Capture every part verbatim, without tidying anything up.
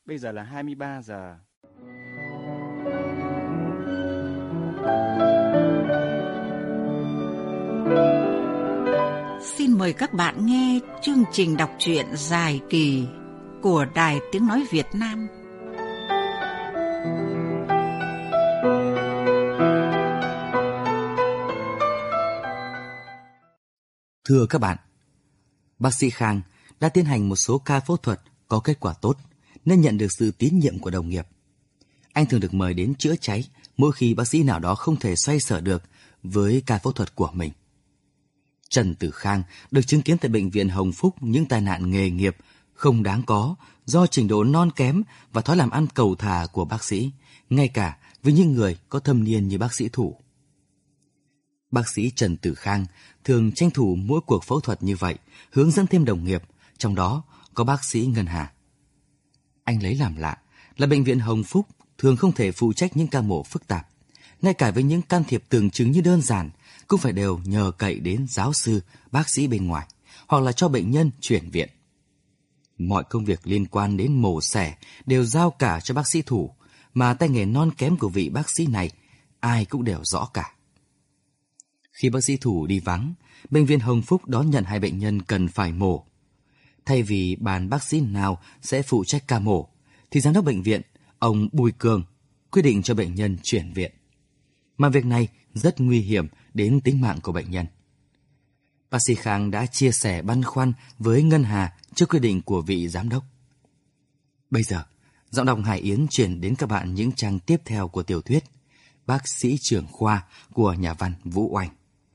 Bây giờ là hai mươi ba giờ. Xin mời các bạn nghe chương trình đọc truyện dài kỳ của Đài Tiếng Nói Việt Nam. Thưa các bạn, bác sĩ Khang đã tiến hành một số ca phẫu thuật có kết quả tốt nên nhận được sự tín nhiệm của đồng nghiệp. Anh thường được mời đến chữa cháy mỗi khi bác sĩ nào đó không thể xoay sở được với ca phẫu thuật của mình. Trần Tử Khang được chứng kiến tại Bệnh viện Hồng Phúc những tai nạn nghề nghiệp không đáng có do trình độ non kém và thói làm ăn cầu thả của bác sĩ, ngay cả với những người có thâm niên như bác sĩ Thủ. Bác sĩ Trần Tử Khang thường tranh thủ mỗi cuộc phẫu thuật như vậy, hướng dẫn thêm đồng nghiệp, trong đó có bác sĩ Ngân Hà. Anh lấy làm lạ là Bệnh viện Hồng Phúc thường không thể phụ trách những ca mổ phức tạp. Ngay cả với những can thiệp tưởng chừng như đơn giản, cũng phải đều nhờ cậy đến giáo sư, bác sĩ bên ngoài, hoặc là cho bệnh nhân chuyển viện. Mọi công việc liên quan đến mổ xẻ đều giao cả cho bác sĩ Thủ, mà tay nghề non kém của vị bác sĩ này ai cũng đều rõ cả. Khi bác sĩ Thủ đi vắng, Bệnh viện Hồng Phúc đón nhận hai bệnh nhân cần phải mổ. Thay vì bàn bác sĩ nào sẽ phụ trách ca mổ, thì giám đốc bệnh viện, ông Bùi Cường, quyết định cho bệnh nhân chuyển viện. Mà việc này rất nguy hiểm đến tính mạng của bệnh nhân. Bác sĩ Khang đã chia sẻ băn khoăn với Ngân Hà trước quyết định của vị giám đốc. Bây giờ, giọng đọc Hải Yến chuyển đến các bạn những trang tiếp theo của tiểu thuyết Bác sĩ trưởng khoa của nhà văn Vũ Oanh.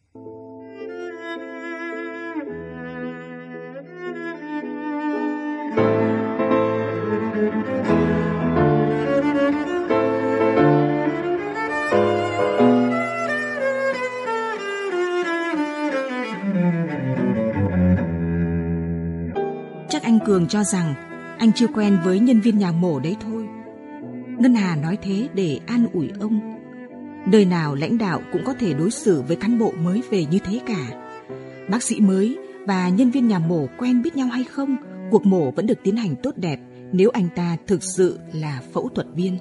Chắc anh Cường cho rằng anh chưa quen với nhân viên nhà mổ đấy thôi. Ngân Hà nói thế để an ủi ông. Đời nào lãnh đạo cũng có thể đối xử với cán bộ mới về như thế cả. Bác sĩ mới và nhân viên nhà mổ quen biết nhau hay không, cuộc mổ vẫn được tiến hành tốt đẹp nếu anh ta thực sự là phẫu thuật viên.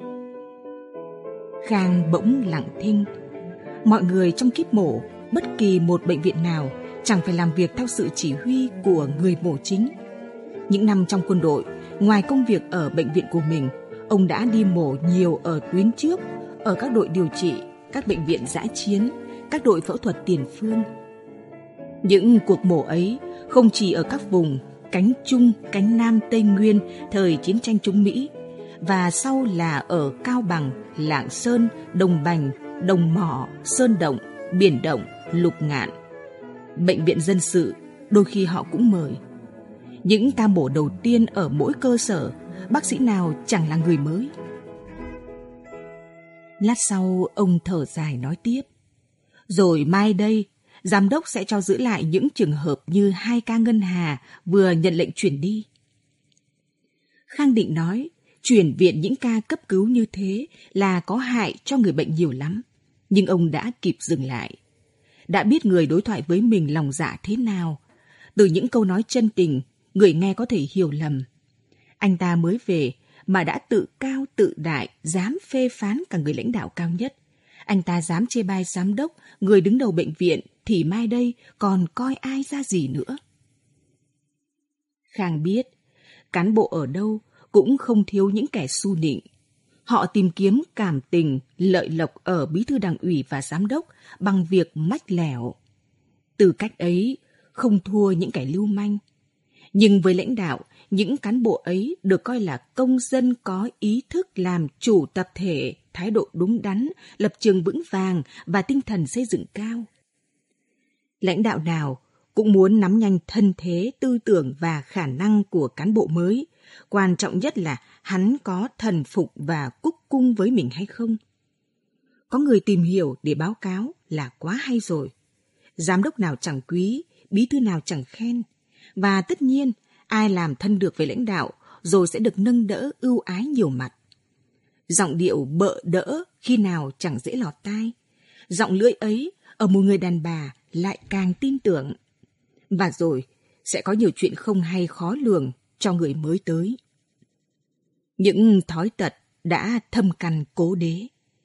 Khang bỗng lặng thinh. Mọi người trong kíp mổ, bất kỳ một bệnh viện nào, chẳng phải làm việc theo sự chỉ huy của người mổ chính. Những năm trong quân đội, ngoài công việc ở bệnh viện của mình, ông đã đi mổ nhiều ở tuyến trước, ở các đội điều trị, các bệnh viện dã chiến, các đội phẫu thuật tiền phương. Những cuộc mổ ấy không chỉ ở các vùng cánh Trung, cánh Nam Tây Nguyên thời chiến tranh chống Mỹ, và sau là ở Cao Bằng, Lạng Sơn, Đồng Bành, Đồng Mỏ, Sơn Động, Biển Động, Lục Ngạn. Bệnh viện dân sự, đôi khi họ cũng mời. Những ca mổ đầu tiên ở mỗi cơ sở, bác sĩ nào chẳng là người mới. Lát sau, ông thở dài nói tiếp. Rồi mai đây, giám đốc sẽ cho giữ lại những trường hợp như hai ca Ngân Hà vừa nhận lệnh chuyển đi. Khang định nói, chuyển viện những ca cấp cứu như thế là có hại cho người bệnh nhiều lắm. Nhưng ông đã kịp dừng lại. Đã biết người đối thoại với mình lòng dạ thế nào. Từ những câu nói chân tình, người nghe có thể hiểu lầm. Anh ta mới về mà đã tự cao tự đại, dám phê phán cả người lãnh đạo cao nhất. Anh ta dám chê bai giám đốc, người đứng đầu bệnh viện, thì mai đây còn coi ai ra gì nữa. Khang biết, cán bộ ở đâu cũng không thiếu những kẻ su nịnh. Họ tìm kiếm cảm tình, lợi lộc ở bí thư đảng ủy và giám đốc bằng việc mách lẻo. Từ cách ấy, không thua những kẻ lưu manh. Nhưng với lãnh đạo, những cán bộ ấy được coi là công dân có ý thức làm chủ tập thể, thái độ đúng đắn, lập trường vững vàng và tinh thần xây dựng cao. Lãnh đạo nào cũng muốn nắm nhanh thân thế, tư tưởng và khả năng của cán bộ mới. Quan trọng nhất là hắn có thần phục và cúc cung với mình hay không. Có người tìm hiểu để báo cáo là quá hay rồi. Giám đốc nào chẳng quý, bí thư nào chẳng khen. Và tất nhiên, ai làm thân được với lãnh đạo rồi sẽ được nâng đỡ ưu ái nhiều mặt. Giọng điệu bợ đỡ khi nào chẳng dễ lọt tai. Giọng lưỡi ấy ở một người đàn bà lại càng tin tưởng. Và rồi sẽ có nhiều chuyện không hay khó lường cho người mới tới. Những thói tật đã thâm căn cố đế.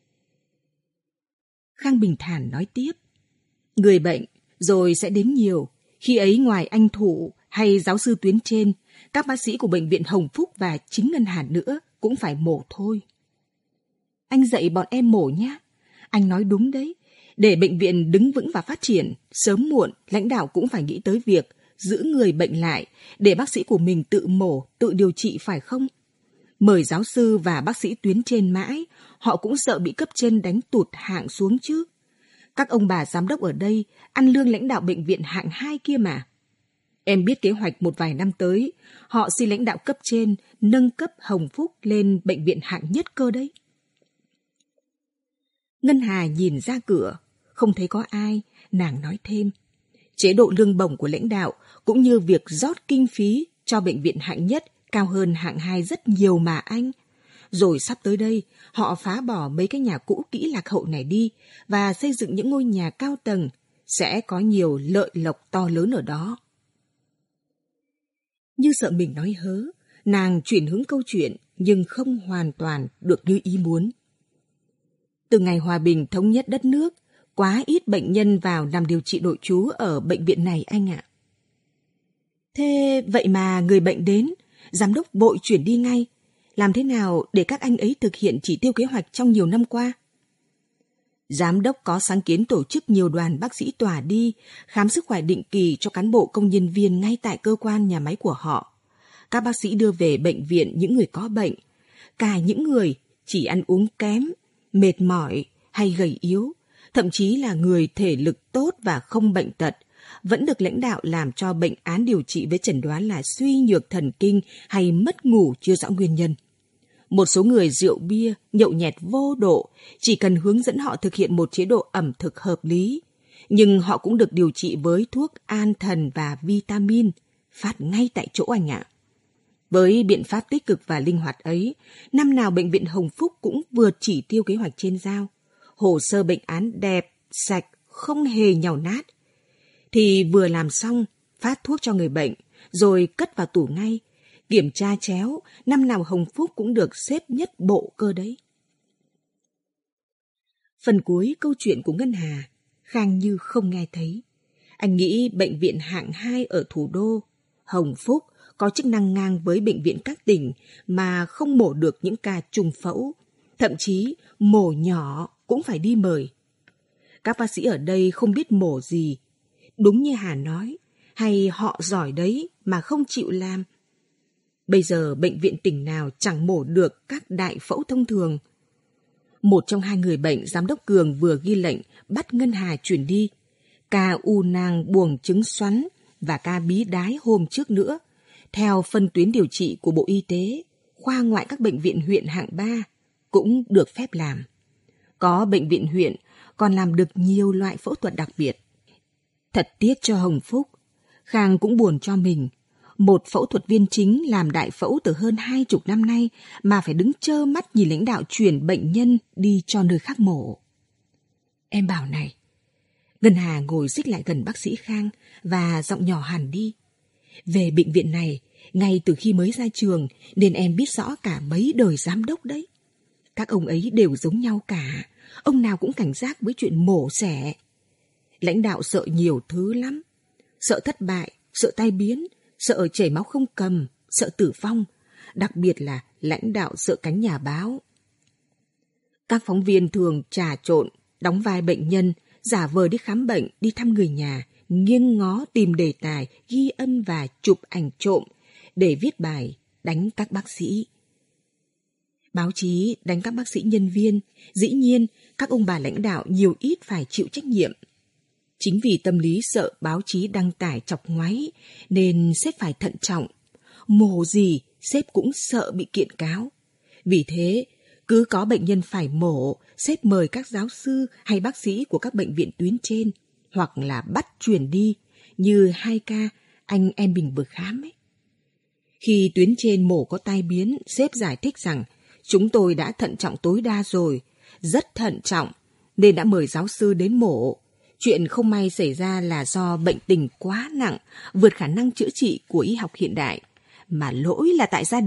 Khang bình thản nói tiếp. Người bệnh rồi sẽ đến nhiều. Khi ấy ngoài anh Thủ hay giáo sư tuyến trên, các bác sĩ của bệnh viện Hồng Phúc và chính Ngân Hà nữa cũng phải mổ thôi. Anh dạy bọn em mổ nhé. Anh nói đúng đấy. Để bệnh viện đứng vững và phát triển, sớm muộn lãnh đạo cũng phải nghĩ tới việc giữ người bệnh lại để bác sĩ của mình tự mổ, tự điều trị phải không? Mời giáo sư và bác sĩ tuyến trên mãi, họ cũng sợ bị cấp trên đánh tụt hạng xuống chứ. Các ông bà giám đốc ở đây ăn lương lãnh đạo bệnh viện hạng hai kia mà. Em biết kế hoạch một vài năm tới, họ xin lãnh đạo cấp trên nâng cấp Hồng Phúc lên bệnh viện hạng nhất cơ đấy. Ngân Hà nhìn ra cửa, không thấy có ai, nàng nói thêm. Chế độ lương bổng của lãnh đạo cũng như việc rót kinh phí cho bệnh viện hạng nhất cao hơn hạng hai rất nhiều mà anh. Rồi sắp tới đây, họ phá bỏ mấy cái nhà cũ kỹ lạc hậu này đi và xây dựng những ngôi nhà cao tầng, sẽ có nhiều lợi lộc to lớn ở đó. Như sợ mình nói hớ, nàng chuyển hướng câu chuyện nhưng không hoàn toàn được như ý muốn. Từ ngày hòa bình thống nhất đất nước, quá ít bệnh nhân vào nằm điều trị nội trú ở bệnh viện này anh ạ. Thế vậy mà người bệnh đến, giám đốc vội chuyển đi ngay. Làm thế nào để các anh ấy thực hiện chỉ tiêu kế hoạch trong nhiều năm qua? Giám đốc có sáng kiến tổ chức nhiều đoàn bác sĩ tỏa đi, khám sức khỏe định kỳ cho cán bộ công nhân viên ngay tại cơ quan nhà máy của họ. Các bác sĩ đưa về bệnh viện những người có bệnh, cả những người chỉ ăn uống kém, mệt mỏi hay gầy yếu, thậm chí là người thể lực tốt và không bệnh tật, vẫn được lãnh đạo làm cho bệnh án điều trị với chẩn đoán là suy nhược thần kinh hay mất ngủ chưa rõ nguyên nhân. Một số người rượu bia, nhậu nhẹt vô độ, chỉ cần hướng dẫn họ thực hiện một chế độ ẩm thực hợp lý, nhưng họ cũng được điều trị với thuốc an thần và vitamin, phát ngay tại chỗ anh ạ. Với biện pháp tích cực và linh hoạt ấy, năm nào bệnh viện Hồng Phúc cũng vượt chỉ tiêu kế hoạch trên giao. Hồ sơ bệnh án đẹp, sạch, không hề nhàu nát. Thì vừa làm xong, phát thuốc cho người bệnh, rồi cất vào tủ ngay. Kiểm tra chéo, năm nào Hồng Phúc cũng được xếp nhất bộ cơ đấy. Phần cuối câu chuyện của Ngân Hà, Khang như không nghe thấy. Anh nghĩ bệnh viện hạng hai ở thủ đô, Hồng Phúc, có chức năng ngang với bệnh viện các tỉnh mà không mổ được những ca trùng phẫu, thậm chí mổ nhỏ cũng phải đi mời. Các bác sĩ ở đây không biết mổ gì, đúng như Hà nói, hay họ giỏi đấy mà không chịu làm. Bây giờ bệnh viện tỉnh nào chẳng mổ được các đại phẫu thông thường. Một trong hai người bệnh giám đốc Cường vừa ghi lệnh bắt Ngân Hà chuyển đi. Ca u nang buồng trứng xoắn và ca bí đái hôm trước nữa. Theo phân tuyến điều trị của Bộ Y tế, khoa ngoại các bệnh viện huyện hạng ba cũng được phép làm. Có bệnh viện huyện còn làm được nhiều loại phẫu thuật đặc biệt. Thật tiếc cho Hồng Phúc, Khang cũng buồn cho mình. Một phẫu thuật viên chính làm đại phẫu từ hơn hai chục năm nay mà phải đứng trơ mắt nhìn lãnh đạo chuyển bệnh nhân đi cho nơi khác mổ. Em bảo này, Ngân Hà ngồi xích lại gần bác sĩ Khang và giọng nhỏ hẳn đi. Về bệnh viện này, ngay từ khi mới ra trường nên em biết rõ cả mấy đời giám đốc đấy. Các ông ấy đều giống nhau cả, ông nào cũng cảnh giác với chuyện mổ xẻ. Lãnh đạo sợ nhiều thứ lắm, sợ thất bại, sợ tai biến, sợ chảy máu không cầm, sợ tử vong, đặc biệt là lãnh đạo sợ cánh nhà báo. Các phóng viên thường trà trộn, đóng vai bệnh nhân, giả vờ đi khám bệnh, đi thăm người nhà, nghiêng ngó tìm đề tài, ghi âm và chụp ảnh trộm để viết bài đánh các bác sĩ. Báo chí đánh các bác sĩ nhân viên, dĩ nhiên các ông bà lãnh đạo nhiều ít phải chịu trách nhiệm. Chính vì tâm lý sợ báo chí đăng tải chọc ngoáy nên sếp phải thận trọng. Mổ gì sếp cũng sợ bị kiện cáo. Vì thế, cứ có bệnh nhân phải mổ, sếp mời các giáo sư hay bác sĩ của các bệnh viện tuyến trên hoặc là bắt chuyển đi như hai ca anh em mình vừa khám ấy. Khi tuyến trên mổ có tai biến, sếp giải thích rằng chúng tôi đã thận trọng tối đa rồi, rất thận trọng nên đã mời giáo sư đến mổ. Chuyện không may xảy ra là do bệnh tình quá nặng, vượt khả năng chữa trị của y học hiện đại, mà lỗi là tại gia đình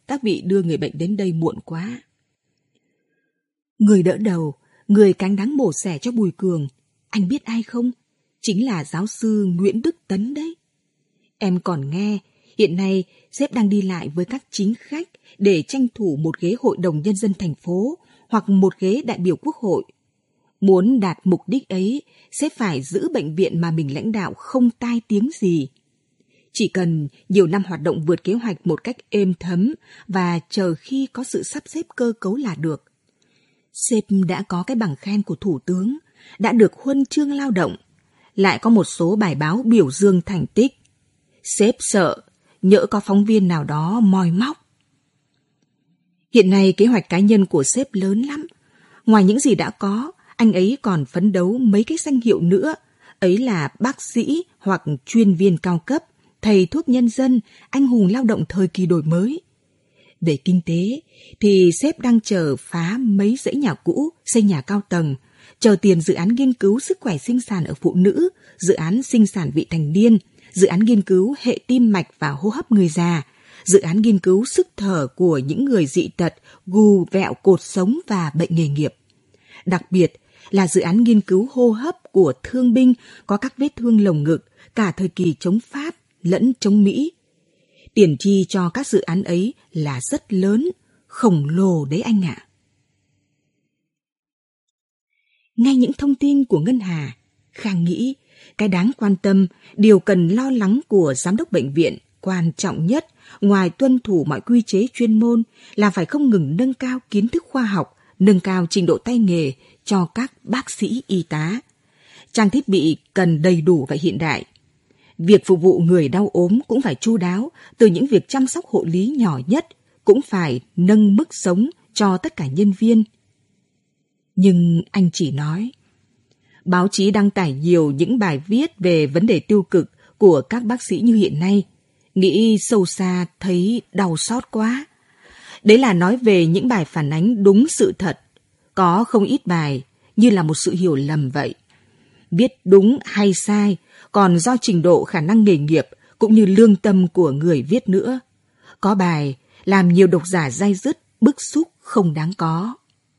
các vị đưa người bệnh đến đây muộn quá. Người đỡ đầu, người cáng đáng mổ xẻ cho Bùi Cường, anh biết ai không? Chính là giáo sư Nguyễn Đức Tấn đấy. Em còn nghe, hiện nay sếp đang đi lại với các chính khách để tranh thủ một ghế hội đồng nhân dân thành phố hoặc một ghế đại biểu quốc hội. Muốn đạt mục đích ấy, sếp phải giữ bệnh viện mà mình lãnh đạo không tai tiếng gì. Chỉ cần nhiều năm hoạt động vượt kế hoạch một cách êm thấm và chờ khi có sự sắp xếp cơ cấu là được. Sếp đã có cái bằng khen của Thủ tướng, đã được huân chương lao động, lại có một số bài báo biểu dương thành tích. Sếp sợ, nhỡ có phóng viên nào đó moi móc. Hiện nay kế hoạch cá nhân của sếp lớn lắm. Ngoài những gì đã có, anh ấy còn phấn đấu mấy cái danh hiệu nữa. Ấy là bác sĩ hoặc chuyên viên cao cấp, thầy thuốc nhân dân, anh hùng lao động thời kỳ đổi mới. Về kinh tế thì sếp đang chờ phá mấy dãy nhà cũ, xây nhà cao tầng, chờ tiền dự án nghiên cứu sức khỏe sinh sản ở phụ nữ, dự án sinh sản vị thành niên, dự án nghiên cứu hệ tim mạch và hô hấp người già, dự án nghiên cứu sức thở của những người dị tật, gù vẹo cột sống và bệnh nghề nghiệp. Đặc biệt là dự án nghiên cứu hô hấp của thương binh có các vết thương lồng ngực cả thời kỳ chống Pháp lẫn chống Mỹ. Tiền chi cho các dự án ấy là rất lớn, khổng lồ đấy anh ạ. Nghe những thông tin của Ngân Hà, Khang nghĩ cái đáng quan tâm, điều cần lo lắng của giám đốc bệnh viện quan trọng nhất ngoài tuân thủ mọi quy chế chuyên môn là phải không ngừng nâng cao kiến thức khoa học, nâng cao trình độ tay nghề cho các bác sĩ y tá. Trang thiết bị cần đầy đủ và hiện đại. Việc phục vụ người đau ốm cũng phải chu đáo, từ những việc chăm sóc hộ lý nhỏ nhất cũng phải nâng mức sống cho tất cả nhân viên. Nhưng anh chỉ nói, báo chí đăng tải nhiều những bài viết về vấn đề tiêu cực của các bác sĩ như hiện nay, nghĩ sâu xa thấy đau xót quá. Đấy là nói về những bài phản ánh đúng sự thật, có không ít bài như là một sự hiểu lầm vậy. Viết đúng hay sai còn do trình độ khả năng nghề nghiệp cũng như lương tâm của người viết nữa. Có bài làm nhiều độc giả day dứt, bức xúc không đáng có.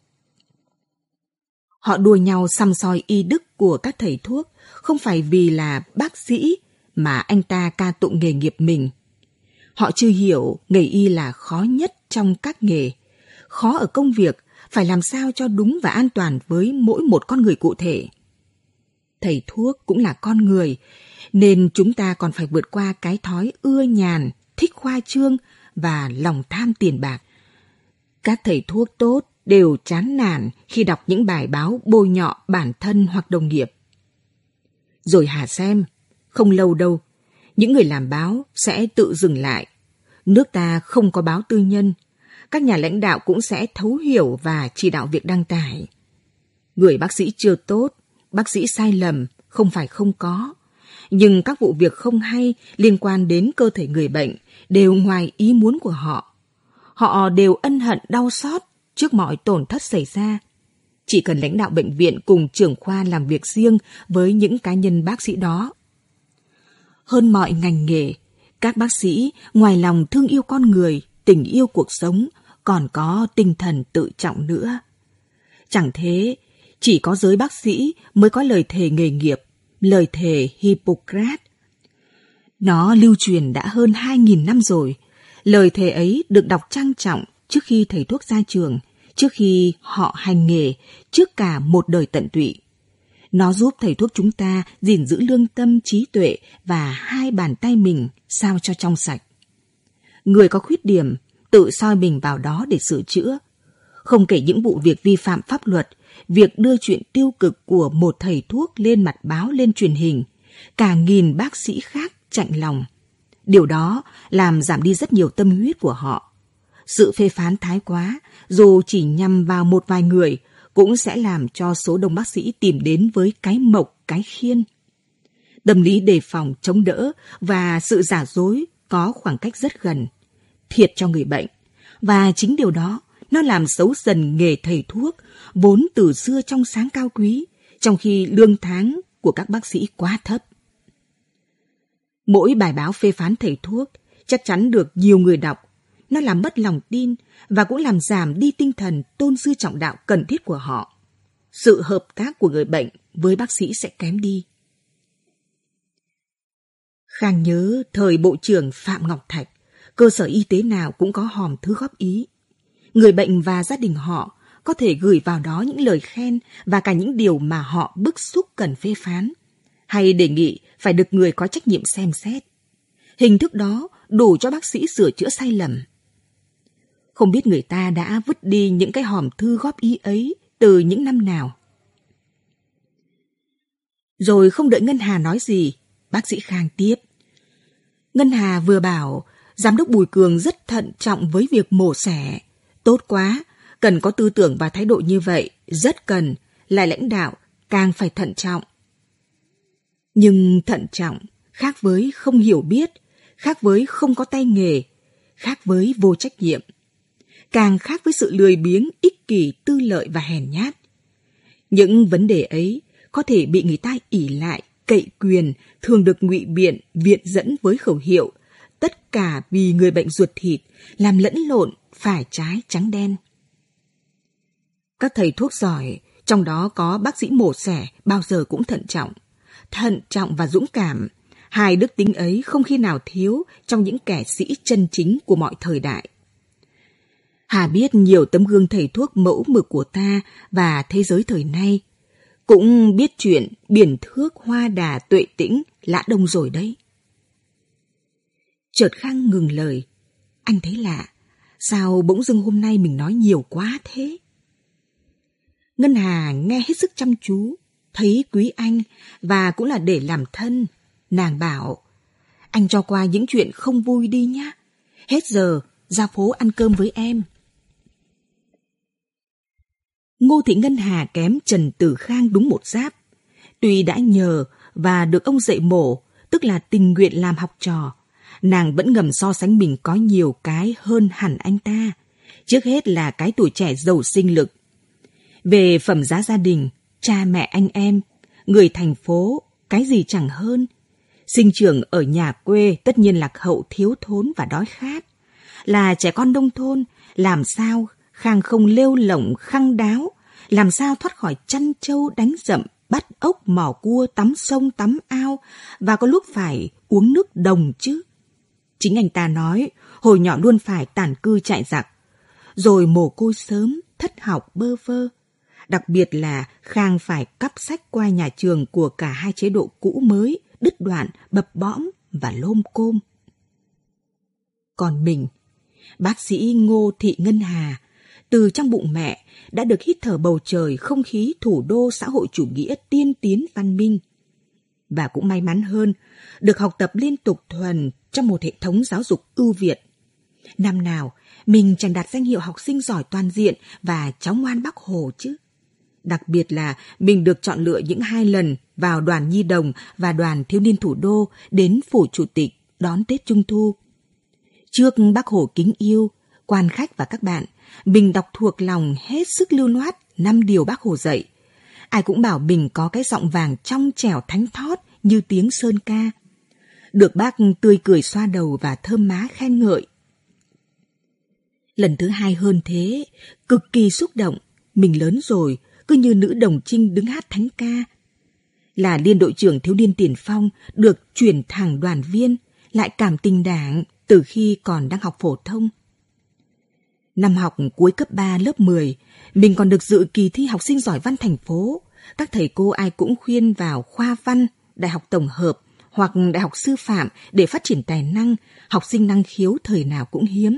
Họ đua nhau săm soi y đức của các thầy thuốc, không phải vì là bác sĩ mà anh ta ca tụng nghề nghiệp mình. Họ chưa hiểu nghề y là khó nhất trong các nghề. Khó ở công việc, phải làm sao cho đúng và an toàn với mỗi một con người cụ thể. Thầy thuốc cũng là con người, nên chúng ta còn phải vượt qua cái thói ưa nhàn, thích khoa trương và lòng tham tiền bạc. Các thầy thuốc tốt đều chán nản khi đọc những bài báo bôi nhọ bản thân hoặc đồng nghiệp. Rồi hả xem, không lâu đâu, những người làm báo sẽ tự dừng lại. Nước ta không có báo tư nhân, các nhà lãnh đạo cũng sẽ thấu hiểu và chỉ đạo việc đăng tải. Người bác sĩ chưa tốt, bác sĩ sai lầm, không phải không có. Nhưng các vụ việc không hay liên quan đến cơ thể người bệnh đều ngoài ý muốn của họ. Họ đều ân hận đau xót trước mọi tổn thất xảy ra. Chỉ cần lãnh đạo bệnh viện cùng trưởng khoa làm việc riêng với những cá nhân bác sĩ đó. Hơn mọi ngành nghề, các bác sĩ ngoài lòng thương yêu con người, tình yêu cuộc sống, còn có tinh thần tự trọng nữa. Chẳng thế, chỉ có giới bác sĩ mới có lời thề nghề nghiệp, lời thề Hippocrates. Nó lưu truyền đã hơn hai nghìn năm rồi. Lời thề ấy được đọc trang trọng trước khi thầy thuốc ra trường, trước khi họ hành nghề, trước cả một đời tận tụy. Nó giúp thầy thuốc chúng ta gìn giữ lương tâm, trí tuệ và hai bàn tay mình sao cho trong sạch. Người có khuyết điểm tự soi mình vào đó để sửa chữa. Không kể những vụ việc vi phạm pháp luật, việc đưa chuyện tiêu cực của một thầy thuốc lên mặt báo, lên truyền hình, cả nghìn bác sĩ khác chạnh lòng. Điều đó làm giảm đi rất nhiều tâm huyết của họ. Sự phê phán thái quá, dù chỉ nhằm vào một vài người, cũng sẽ làm cho số đông bác sĩ tìm đến với cái mộc, cái khiên. Tâm lý đề phòng, chống đỡ và sự giả dối có khoảng cách rất gần, thiệt cho người bệnh. Và chính điều đó, nó làm xấu dần nghề thầy thuốc, vốn từ xưa trong sáng cao quý, trong khi lương tháng của các bác sĩ quá thấp. Mỗi bài báo phê phán thầy thuốc chắc chắn được nhiều người đọc. nó làm mất lòng tin và cũng làm giảm đi tinh thần tôn sư trọng đạo cần thiết của họ. Sự hợp tác của người bệnh với bác sĩ sẽ kém đi. Khang nhớ thời Bộ trưởng Phạm Ngọc Thạch, cơ sở y tế nào cũng có hòm thư góp ý. Người bệnh và gia đình họ có thể gửi vào đó những lời khen và cả những điều mà họ bức xúc cần phê phán, hay đề nghị phải được người có trách nhiệm xem xét. Hình thức đó đủ cho bác sĩ sửa chữa sai lầm. Không biết người ta đã vứt đi những cái hòm thư góp ý ấy từ những năm nào. Rồi không đợi Ngân Hà nói gì, bác sĩ Khang tiếp. Ngân Hà vừa bảo giám đốc Bùi Cường rất thận trọng với việc mổ xẻ. Tốt quá, cần có tư tưởng và thái độ như vậy, rất cần, lại lãnh đạo càng phải thận trọng. Nhưng thận trọng khác với không hiểu biết, khác với không có tay nghề, khác với vô trách nhiệm, càng khác với sự lười biếng, ích kỷ, tư lợi và hèn nhát. Những vấn đề ấy có thể bị người ta ỷ lại, cậy quyền, thường được ngụy biện, viện dẫn với khẩu hiệu, tất cả vì người bệnh ruột thịt, làm lẫn lộn, phải trái trắng đen. Các thầy thuốc giỏi, trong đó có bác sĩ mổ xẻ, bao giờ cũng thận trọng. Thận trọng và dũng cảm, hai đức tính ấy không khi nào thiếu trong những kẻ sĩ chân chính của mọi thời đại. Hà biết nhiều tấm gương thầy thuốc mẫu mực của ta và thế giới thời nay, cũng biết chuyện biển thước hoa đà tuệ tĩnh lã đông rồi đấy. Chợt Khang ngừng lời. Anh thấy lạ, sao bỗng dưng hôm nay mình nói nhiều quá thế? Ngân Hà nghe hết sức chăm chú, thấy quý anh và cũng là để làm thân. Nàng bảo, anh cho qua những chuyện không vui đi nhá. Hết giờ, ra phố ăn cơm với em. Ngô Thị Ngân Hà kém Trần Tử Khang đúng một giáp. Tuy đã nhờ và được ông dạy mổ, tức là tình nguyện làm học trò, nàng vẫn ngầm so sánh mình có nhiều cái hơn hẳn anh ta. Trước hết là cái tuổi trẻ giàu sinh lực. Về phẩm giá gia đình, cha mẹ anh em, người thành phố, cái gì chẳng hơn. Sinh trưởng ở nhà quê tất nhiên lạc hậu, thiếu thốn và đói khát. Là trẻ con nông thôn, làm sao Khang không lêu lổng khăng đáo, làm sao thoát khỏi chăn trâu đánh dậm, bắt ốc mò cua, tắm sông tắm ao và có lúc phải uống nước đồng chứ. Chính anh ta nói, hồi nhỏ luôn phải tản cư chạy giặc, rồi mồ côi sớm, thất học bơ vơ. Đặc biệt là Khang phải cắp sách qua nhà trường của cả hai chế độ cũ mới, đứt đoạn, bập bõm và lôm côm. Còn mình, bác sĩ Ngô Thị Ngân Hà, từ trong bụng mẹ đã được hít thở bầu trời không khí thủ đô xã hội chủ nghĩa tiên tiến văn minh. Và cũng may mắn hơn, được học tập liên tục thuần trong một hệ thống giáo dục ưu việt. Năm nào, mình chẳng đạt danh hiệu học sinh giỏi toàn diện và cháu ngoan Bác Hồ chứ. Đặc biệt là mình được chọn lựa những hai lần vào đoàn nhi đồng và đoàn thiếu niên thủ đô đến phủ chủ tịch đón Tết Trung Thu. Trước Bác Hồ kính yêu, quan khách và các bạn, mình đọc thuộc lòng hết sức lưu loát năm điều Bác Hồ dạy. Ai cũng bảo mình có cái giọng vàng trong trẻo thánh thót như tiếng sơn ca. Được bác tươi cười xoa đầu và thơm má khen ngợi. Lần thứ hai hơn thế, cực kỳ xúc động, mình lớn rồi, cứ như nữ đồng trinh đứng hát thánh ca. Là liên đội trưởng thiếu niên tiền phong, được chuyển thẳng đoàn viên, lại cảm tình đảng từ khi còn đang học phổ thông. Năm học cuối cấp ba lớp mười, mình còn được dự kỳ thi học sinh giỏi văn thành phố. Các thầy cô ai cũng khuyên vào khoa văn, đại học tổng hợp hoặc đại học sư phạm để phát triển tài năng, học sinh năng khiếu thời nào cũng hiếm.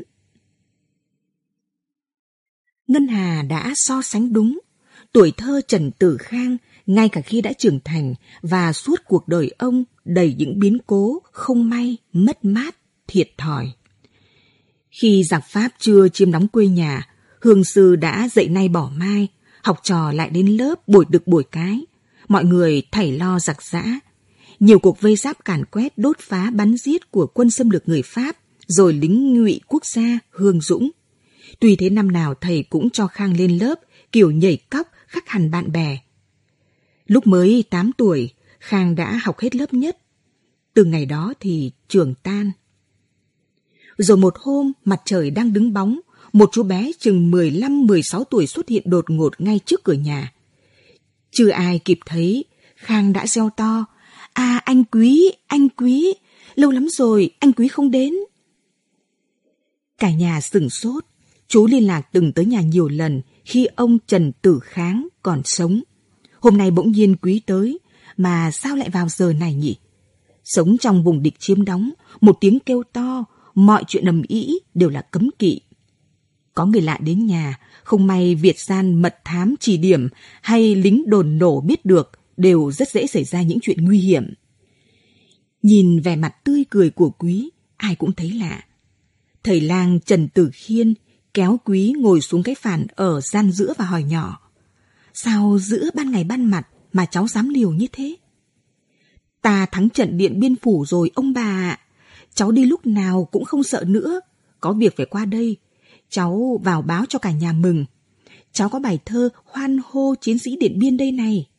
Ngân Hà đã so sánh đúng. Tuổi thơ Trần Tử Khang, ngay cả khi đã trưởng thành và suốt cuộc đời ông đầy những biến cố, không may, mất mát, thiệt thòi. Khi giặc Pháp chưa chiếm đóng quê nhà, hương sư đã dậy nay bỏ mai, học trò lại đến lớp bổi đực bổi cái. Mọi người thảy lo giặc giã. Nhiều cuộc vây giáp càn quét, đốt phá, bắn giết của quân xâm lược người Pháp, rồi lính ngụy quốc gia Hương Dũng. Tuy thế năm nào thầy cũng cho Khang lên lớp, kiểu nhảy cóc khác hẳn bạn bè. Lúc mới tám tuổi, Khang đã học hết lớp nhất. Từ ngày đó thì trường tan. Rồi một hôm, mặt trời đang đứng bóng, một chú bé chừng mười lăm mười sáu tuổi xuất hiện đột ngột ngay trước cửa nhà. Chưa ai kịp thấy, Khang đã reo to: "À, anh Quý, anh Quý, lâu lắm rồi anh Quý không đến." Cả nhà sửng sốt. Chú liên lạc từng tới nhà nhiều lần khi ông Trần Tử Kháng còn sống. Hôm nay bỗng nhiên Quý tới, mà sao lại vào giờ này nhỉ? Sống trong vùng địch chiếm đóng, một tiếng kêu to, mọi chuyện ầm ĩ đều là cấm kỵ. Có người lạ đến nhà, không may Việt gian mật thám chỉ điểm hay lính đồn nổ biết được, đều rất dễ xảy ra những chuyện nguy hiểm. Nhìn vẻ mặt tươi cười của Quý, ai cũng thấy lạ. Thầy lang Trần Tử Khiên kéo Quý ngồi xuống cái phản ở gian giữa và hỏi nhỏ: "Sao giữa ban ngày ban mặt mà cháu dám liều như thế?" "Ta thắng trận Điện Biên Phủ rồi ông bà ạ. Cháu đi lúc nào cũng không sợ nữa. Có việc phải qua đây. Cháu vào báo cho cả nhà mừng. Cháu có bài thơ hoan hô chiến sĩ Điện Biên đây này."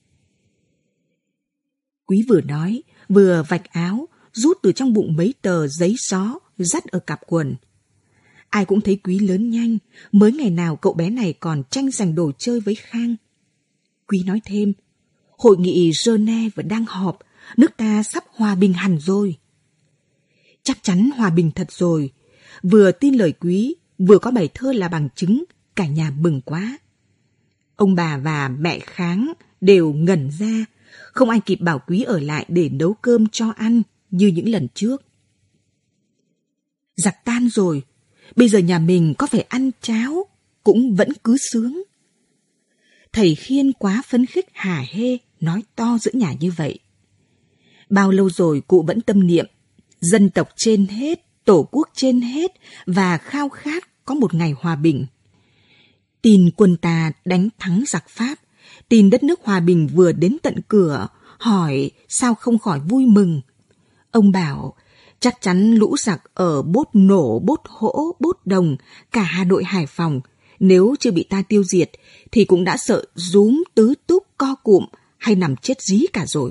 Quý vừa nói, vừa vạch áo, rút từ trong bụng mấy tờ giấy gió, dắt ở cặp quần. Ai cũng thấy Quý lớn nhanh, mới ngày nào cậu bé này còn tranh giành đồ chơi với Khang. Quý nói thêm: "Hội nghị Geneva đang họp, nước ta sắp hòa bình hẳn rồi." Chắc chắn hòa bình thật rồi. Vừa tin lời Quý, vừa có bài thơ là bằng chứng, cả nhà mừng quá. Ông bà và mẹ Kháng đều ngẩn ra, không ai kịp bảo Quý ở lại để nấu cơm cho ăn như những lần trước. Giặc tan rồi, bây giờ nhà mình có phải ăn cháo cũng vẫn cứ sướng. Thầy Khiên quá phấn khích hả hê, nói to giữa nhà như vậy. Bao lâu rồi cụ vẫn tâm niệm dân tộc trên hết, tổ quốc trên hết và khao khát có một ngày hòa bình. Tin quân ta đánh thắng giặc Pháp, tin đất nước hòa bình vừa đến tận cửa, hỏi sao không khỏi vui mừng. Ông bảo chắc chắn lũ giặc ở Bốt Nổ, Bốt Hỗ, Bốt Đồng, cả Hà Nội, Hải Phòng, nếu chưa bị ta tiêu diệt thì cũng đã sợ rúm tứ túc co cụm hay nằm chết dí cả rồi.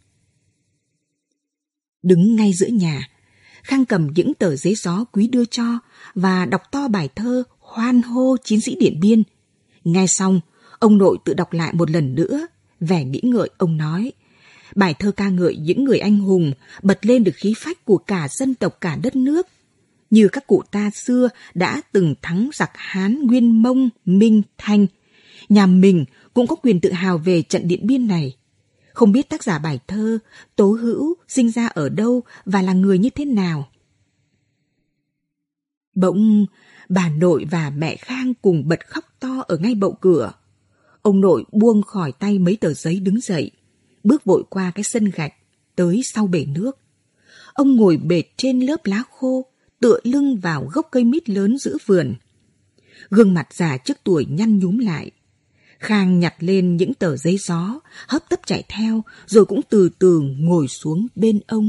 Đứng ngay giữa nhà, Khang cầm những tờ giấy gió Quý đưa cho và đọc to bài thơ hoan hô chiến sĩ Điện Biên. Nghe xong, ông nội tự đọc lại một lần nữa. Vẻ nghĩ ngợi, ông nói: bài thơ ca ngợi những người anh hùng, bật lên được khí phách của cả dân tộc, cả đất nước. Như các cụ ta xưa đã từng thắng giặc Hán, Nguyên, Mông, Minh, Thanh. Nhà mình cũng có quyền tự hào về trận Điện Biên này. Không biết tác giả bài thơ Tố Hữu sinh ra ở đâu và là người như thế nào. Bỗng bà nội và mẹ Khang cùng bật khóc to ở ngay bậu cửa. Ông nội buông khỏi tay mấy tờ giấy đứng dậy, bước vội qua cái sân gạch, tới sau bể nước. Ông ngồi bệt trên lớp lá khô, tựa lưng vào gốc cây mít lớn giữa vườn. Gương mặt già trước tuổi nhăn nhúm lại. Khang nhặt lên những tờ giấy gió, hấp tấp chạy theo, rồi cũng từ từ ngồi xuống bên ông.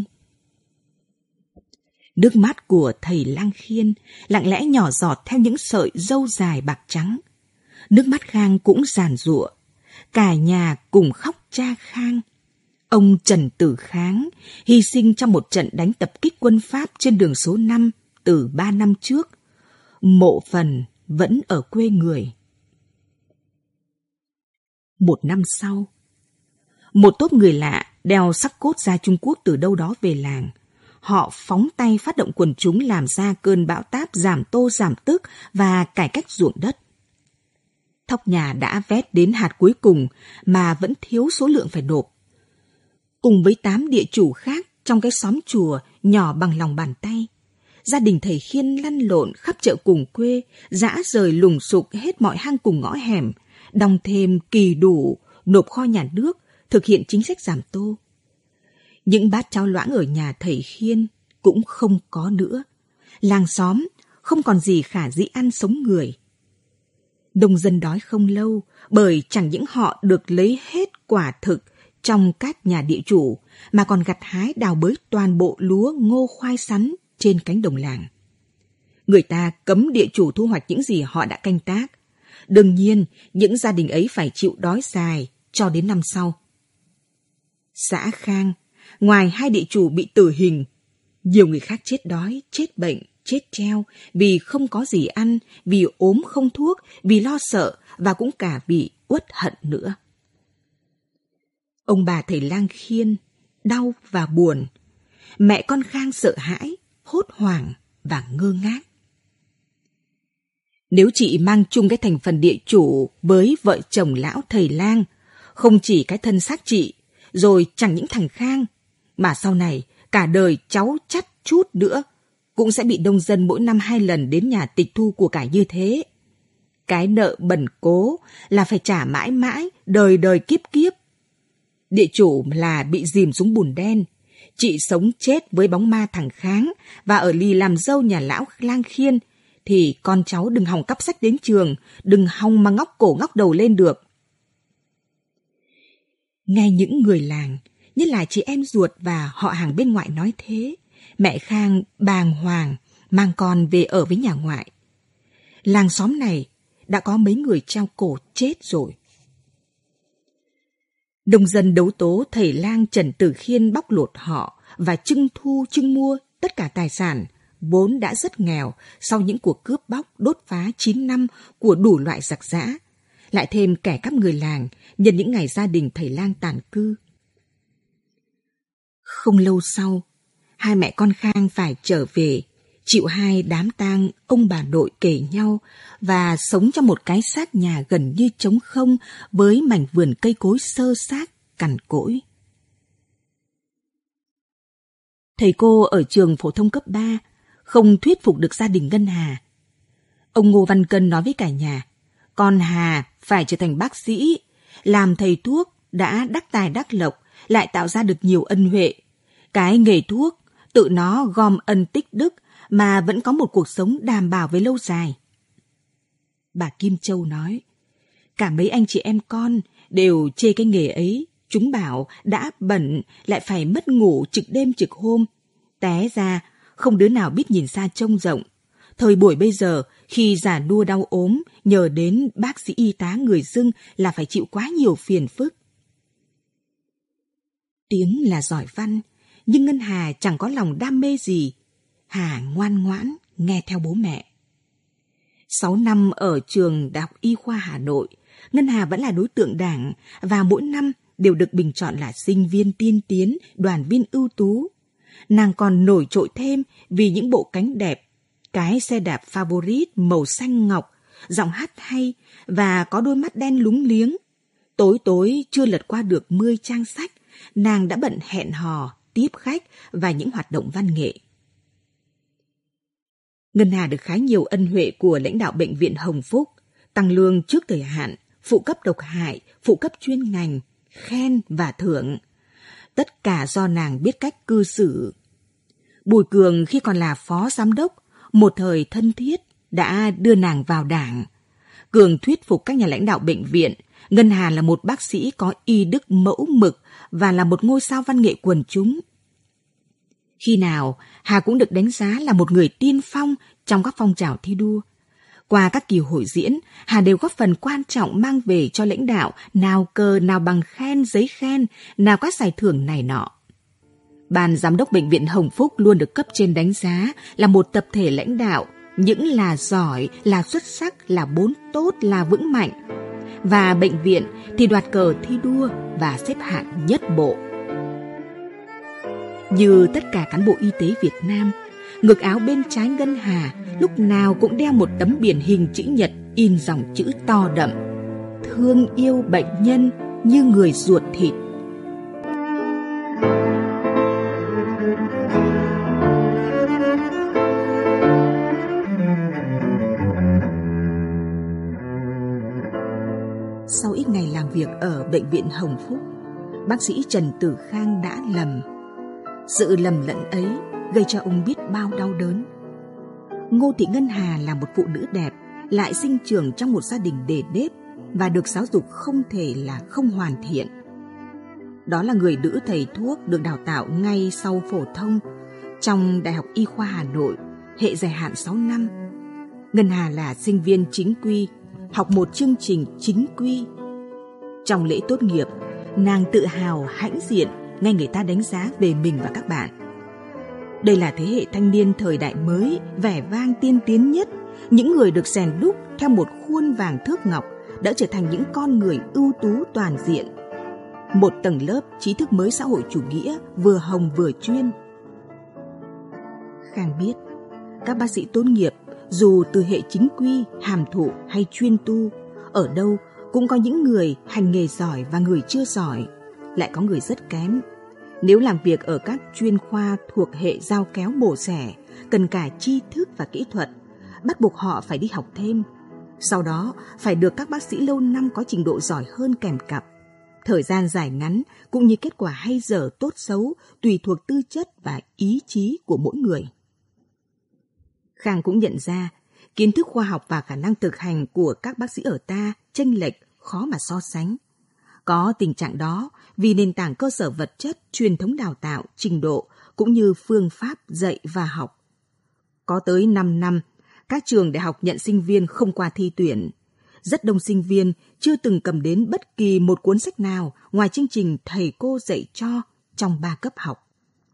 Nước mắt của thầy Lang Khiên lặng lẽ nhỏ giọt theo những sợi râu dài bạc trắng. Nước mắt Khang cũng giàn giụa. Cả nhà cùng khóc cha Khang. Ông Trần Tử Kháng hy sinh trong một trận đánh tập kích quân Pháp trên đường số năm từ ba năm trước. Mộ phần vẫn ở quê người. Một năm sau, một tốp người lạ đeo xác cốt ra Trung Quốc từ đâu đó về làng. Họ phóng tay phát động quần chúng làm ra cơn bão táp giảm tô giảm tức và cải cách ruộng đất. Thóc nhà đã vét đến hạt cuối cùng mà vẫn thiếu số lượng phải nộp. Cùng với tám địa chủ khác trong cái xóm chùa nhỏ bằng lòng bàn tay, gia đình thầy Khiên lăn lộn khắp chợ cùng quê, rã rời lùng sục hết mọi hang cùng ngõ hẻm, đong thêm kỳ đủ, nộp kho nhà nước, thực hiện chính sách giảm tô. Những bát cháo loãng ở nhà thầy Khiên cũng không có nữa. Làng xóm không còn gì khả dĩ ăn sống người. Nông dân đói không lâu, bởi chẳng những họ được lấy hết quả thực trong các nhà địa chủ, mà còn gặt hái đào bới toàn bộ lúa, ngô, khoai, sắn trên cánh đồng làng. Người ta cấm địa chủ thu hoạch những gì họ đã canh tác. Đương nhiên, những gia đình ấy phải chịu đói dài cho đến năm sau. Xã Khang, ngoài hai địa chủ bị tử hình, nhiều người khác chết đói, chết bệnh chết treo, vì không có gì ăn, vì ốm không thuốc, vì lo sợ và cũng cả vì uất hận nữa. Ông bà thầy lang Khiên đau và buồn. Mẹ con Khang sợ hãi, hốt hoảng và ngơ ngác. Nếu chị mang chung cái thành phần địa chủ với vợ chồng lão thầy lang, không chỉ cái thân xác chị, rồi chẳng những thằng Khang, mà sau này cả đời cháu chắt chút nữa cũng sẽ bị nông dân mỗi năm hai lần đến nhà tịch thu của cải như thế. Cái nợ bần cố là phải trả mãi mãi, đời đời kiếp kiếp. Địa chủ là bị dìm xuống bùn đen, chị sống chết với bóng ma thằng Kháng và ở lì làm dâu nhà lão lang Khiên, thì con cháu đừng hòng cắp sách đến trường, đừng hòng mà ngóc cổ ngóc đầu lên được. Nghe những người làng, nhất là chị em ruột và họ hàng bên ngoại nói thế, mẹ Khang bàng hoàng mang con về ở với nhà ngoại. Làng xóm này đã có mấy người treo cổ chết rồi. Đông dân đấu tố thầy lang Trần Tử Khiên bóc lột họ và trưng thu trưng mua tất cả tài sản, vốn đã rất nghèo sau những cuộc cướp bóc đốt phá chín năm của đủ loại giặc giã, lại thêm kẻ cắp người làng nhân những ngày gia đình thầy lang tàn cư. Không lâu sau, hai mẹ con Khang phải trở về, chịu hai đám tang ông bà nội kề nhau và sống trong một cái xác nhà gần như trống không với mảnh vườn cây cối xơ xác, cằn cỗi. Thầy cô ở trường phổ thông cấp ba không thuyết phục được gia đình Ngân Hà. Ông Ngô Văn Cân nói với cả nhà, con Hà phải trở thành bác sĩ, làm thầy thuốc đã đắc tài đắc lộc, lại tạo ra được nhiều ân huệ. Cái nghề thuốc tự nó gom ân tích đức mà vẫn có một cuộc sống đảm bảo với lâu dài. Bà Kim Châu nói, cả mấy anh chị em con đều chê cái nghề ấy, chúng bảo đã bẩn lại phải mất ngủ trực đêm trực hôm. Té ra không đứa nào biết nhìn xa trông rộng. Thời buổi bây giờ khi già nua đau ốm nhờ đến bác sĩ y tá người dưng là phải chịu quá nhiều phiền phức. Tiếng là giỏi văn, nhưng Ngân Hà chẳng có lòng đam mê gì. Hà ngoan ngoãn nghe theo bố mẹ. Sáu năm ở trường Đại học Y khoa Hà Nội, Ngân Hà vẫn là đối tượng đảng và mỗi năm đều được bình chọn là sinh viên tiên tiến, đoàn viên ưu tú. Nàng còn nổi trội thêm vì những bộ cánh đẹp, cái xe đạp favorite màu xanh ngọc, giọng hát hay và có đôi mắt đen lúng liếng. Tối tối chưa lật qua được mươi trang sách, nàng đã bận hẹn hò, tiếp khách và những hoạt động văn nghệ. Ngân Hà được khá nhiều ân huệ của lãnh đạo bệnh viện Hồng Phúc, tăng lương trước thời hạn, phụ cấp độc hại, phụ cấp chuyên ngành, khen và thưởng. Tất cả do nàng biết cách cư xử. Bùi Cường khi còn là phó giám đốc, một thời thân thiết, đã đưa nàng vào đảng. Cường thuyết phục các nhà lãnh đạo bệnh viện, Ngân Hà là một bác sĩ có y đức mẫu mực và là một ngôi sao văn nghệ quần chúng. Khi nào, Hà cũng được đánh giá là một người tiên phong trong các phong trào thi đua. Qua các kỳ hội diễn, Hà đều góp phần quan trọng mang về cho lãnh đạo nào cờ, nào bằng khen, giấy khen, nào các giải thưởng này nọ. Ban giám đốc bệnh viện Hồng Phúc luôn được cấp trên đánh giá là một tập thể lãnh đạo, những là giỏi, là xuất sắc, là bốn tốt, là vững mạnh. Và bệnh viện thì đoạt cờ thi đua và xếp hạng nhất bộ. Như tất cả cán bộ y tế Việt Nam, ngực áo bên trái Ngân Hà lúc nào cũng đeo một tấm biển hình chữ nhật in dòng chữ to đậm: thương yêu bệnh nhân như người ruột thịt. Sau ít ngày làm việc ở bệnh viện Hồng Phúc, bác sĩ Trần Tử Khang đã lầm. Sự lầm lẫn ấy gây cho ông biết bao đau đớn. Ngô Thị Ngân Hà là một phụ nữ đẹp, lại sinh trưởng trong một gia đình đề nếp và được giáo dục không thể là không hoàn thiện. Đó là người nữ thầy thuốc được đào tạo ngay sau phổ thông trong Đại học Y khoa Hà Nội, hệ dài hạn sáu năm. Ngân Hà là sinh viên chính quy, học một chương trình chính quy. Trong lễ tốt nghiệp, nàng tự hào hãnh diện nghe người ta đánh giá về mình và các bạn. Đây là thế hệ thanh niên thời đại mới, vẻ vang tiên tiến nhất, những người được rèn đúc theo một khuôn vàng thước ngọc đã trở thành những con người ưu tú toàn diện. Một tầng lớp trí thức mới xã hội chủ nghĩa vừa hồng vừa chuyên. Khang biết, các bác sĩ tốt nghiệp dù từ hệ chính quy, hàm thụ hay chuyên tu, ở đâu cũng có những người hành nghề giỏi và người chưa giỏi, lại có người rất kém. Nếu làm việc ở các chuyên khoa thuộc hệ dao kéo bổ xẻ, cần cả tri thức và kỹ thuật, bắt buộc họ phải đi học thêm. Sau đó phải được các bác sĩ lâu năm có trình độ giỏi hơn kèm cặp. Thời gian dài ngắn cũng như kết quả hay dở tốt xấu tùy thuộc tư chất và ý chí của mỗi người. Khang cũng nhận ra kiến thức khoa học và khả năng thực hành của các bác sĩ ở ta chênh lệch, khó mà so sánh. Có tình trạng đó vì nền tảng cơ sở vật chất, truyền thống đào tạo, trình độ cũng như phương pháp dạy và học. Có tới năm năm, các trường đại học nhận sinh viên không qua thi tuyển. Rất đông sinh viên chưa từng cầm đến bất kỳ một cuốn sách nào ngoài chương trình thầy cô dạy cho trong ba cấp học.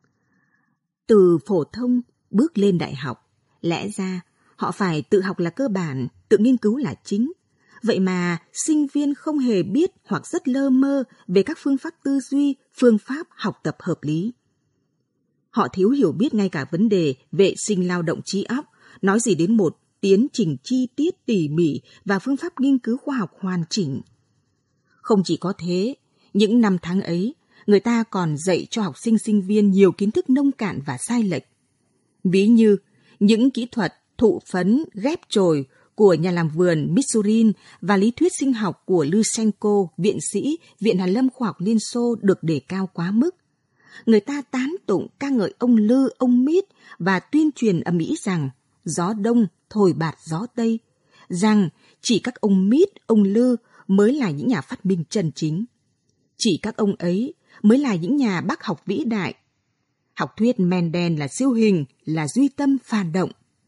Từ phổ thông bước lên đại học, lẽ ra họ phải tự học là cơ bản, tự nghiên cứu là chính. Vậy mà sinh viên không hề biết hoặc rất lơ mơ về các phương pháp tư duy, phương pháp học tập hợp lý. Họ thiếu hiểu biết ngay cả vấn đề vệ sinh lao động trí óc, nói gì đến một tiến trình chi tiết tỉ mỉ và phương pháp nghiên cứu khoa học hoàn chỉnh. Không chỉ có thế, những năm tháng ấy, người ta còn dạy cho học sinh sinh viên nhiều kiến thức nông cạn và sai lệch. Ví như những kỹ thuật thụ phấn ghép chồi của nhà làm vườn Mitshurin và lý thuyết sinh học của Lysenko, viện sĩ Viện Hàn lâm Khoa học Liên Xô được đề cao quá mức. Người ta tán tụng ca ngợi ông Lư, ông Mít và tuyên truyền ầm ĩ rằng gió đông thổi bạt gió tây, rằng chỉ các ông Mít, ông Lư mới là những nhà phát minh chân chính. Chỉ các ông ấy mới là những nhà bác học vĩ đại. Học thuyết Mendel là siêu hình, là duy tâm phản động.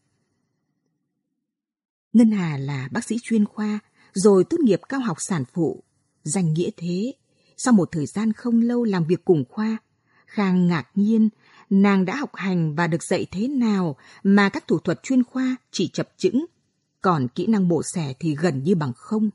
Ngân Hà là bác sĩ chuyên khoa, rồi tốt nghiệp cao học sản phụ. Danh nghĩa thế, sau một thời gian không lâu làm việc cùng khoa, Khang ngạc nhiên nàng đã học hành và được dạy thế nào mà các thủ thuật chuyên khoa chỉ chập chững, còn kỹ năng mổ xẻ thì gần như bằng không.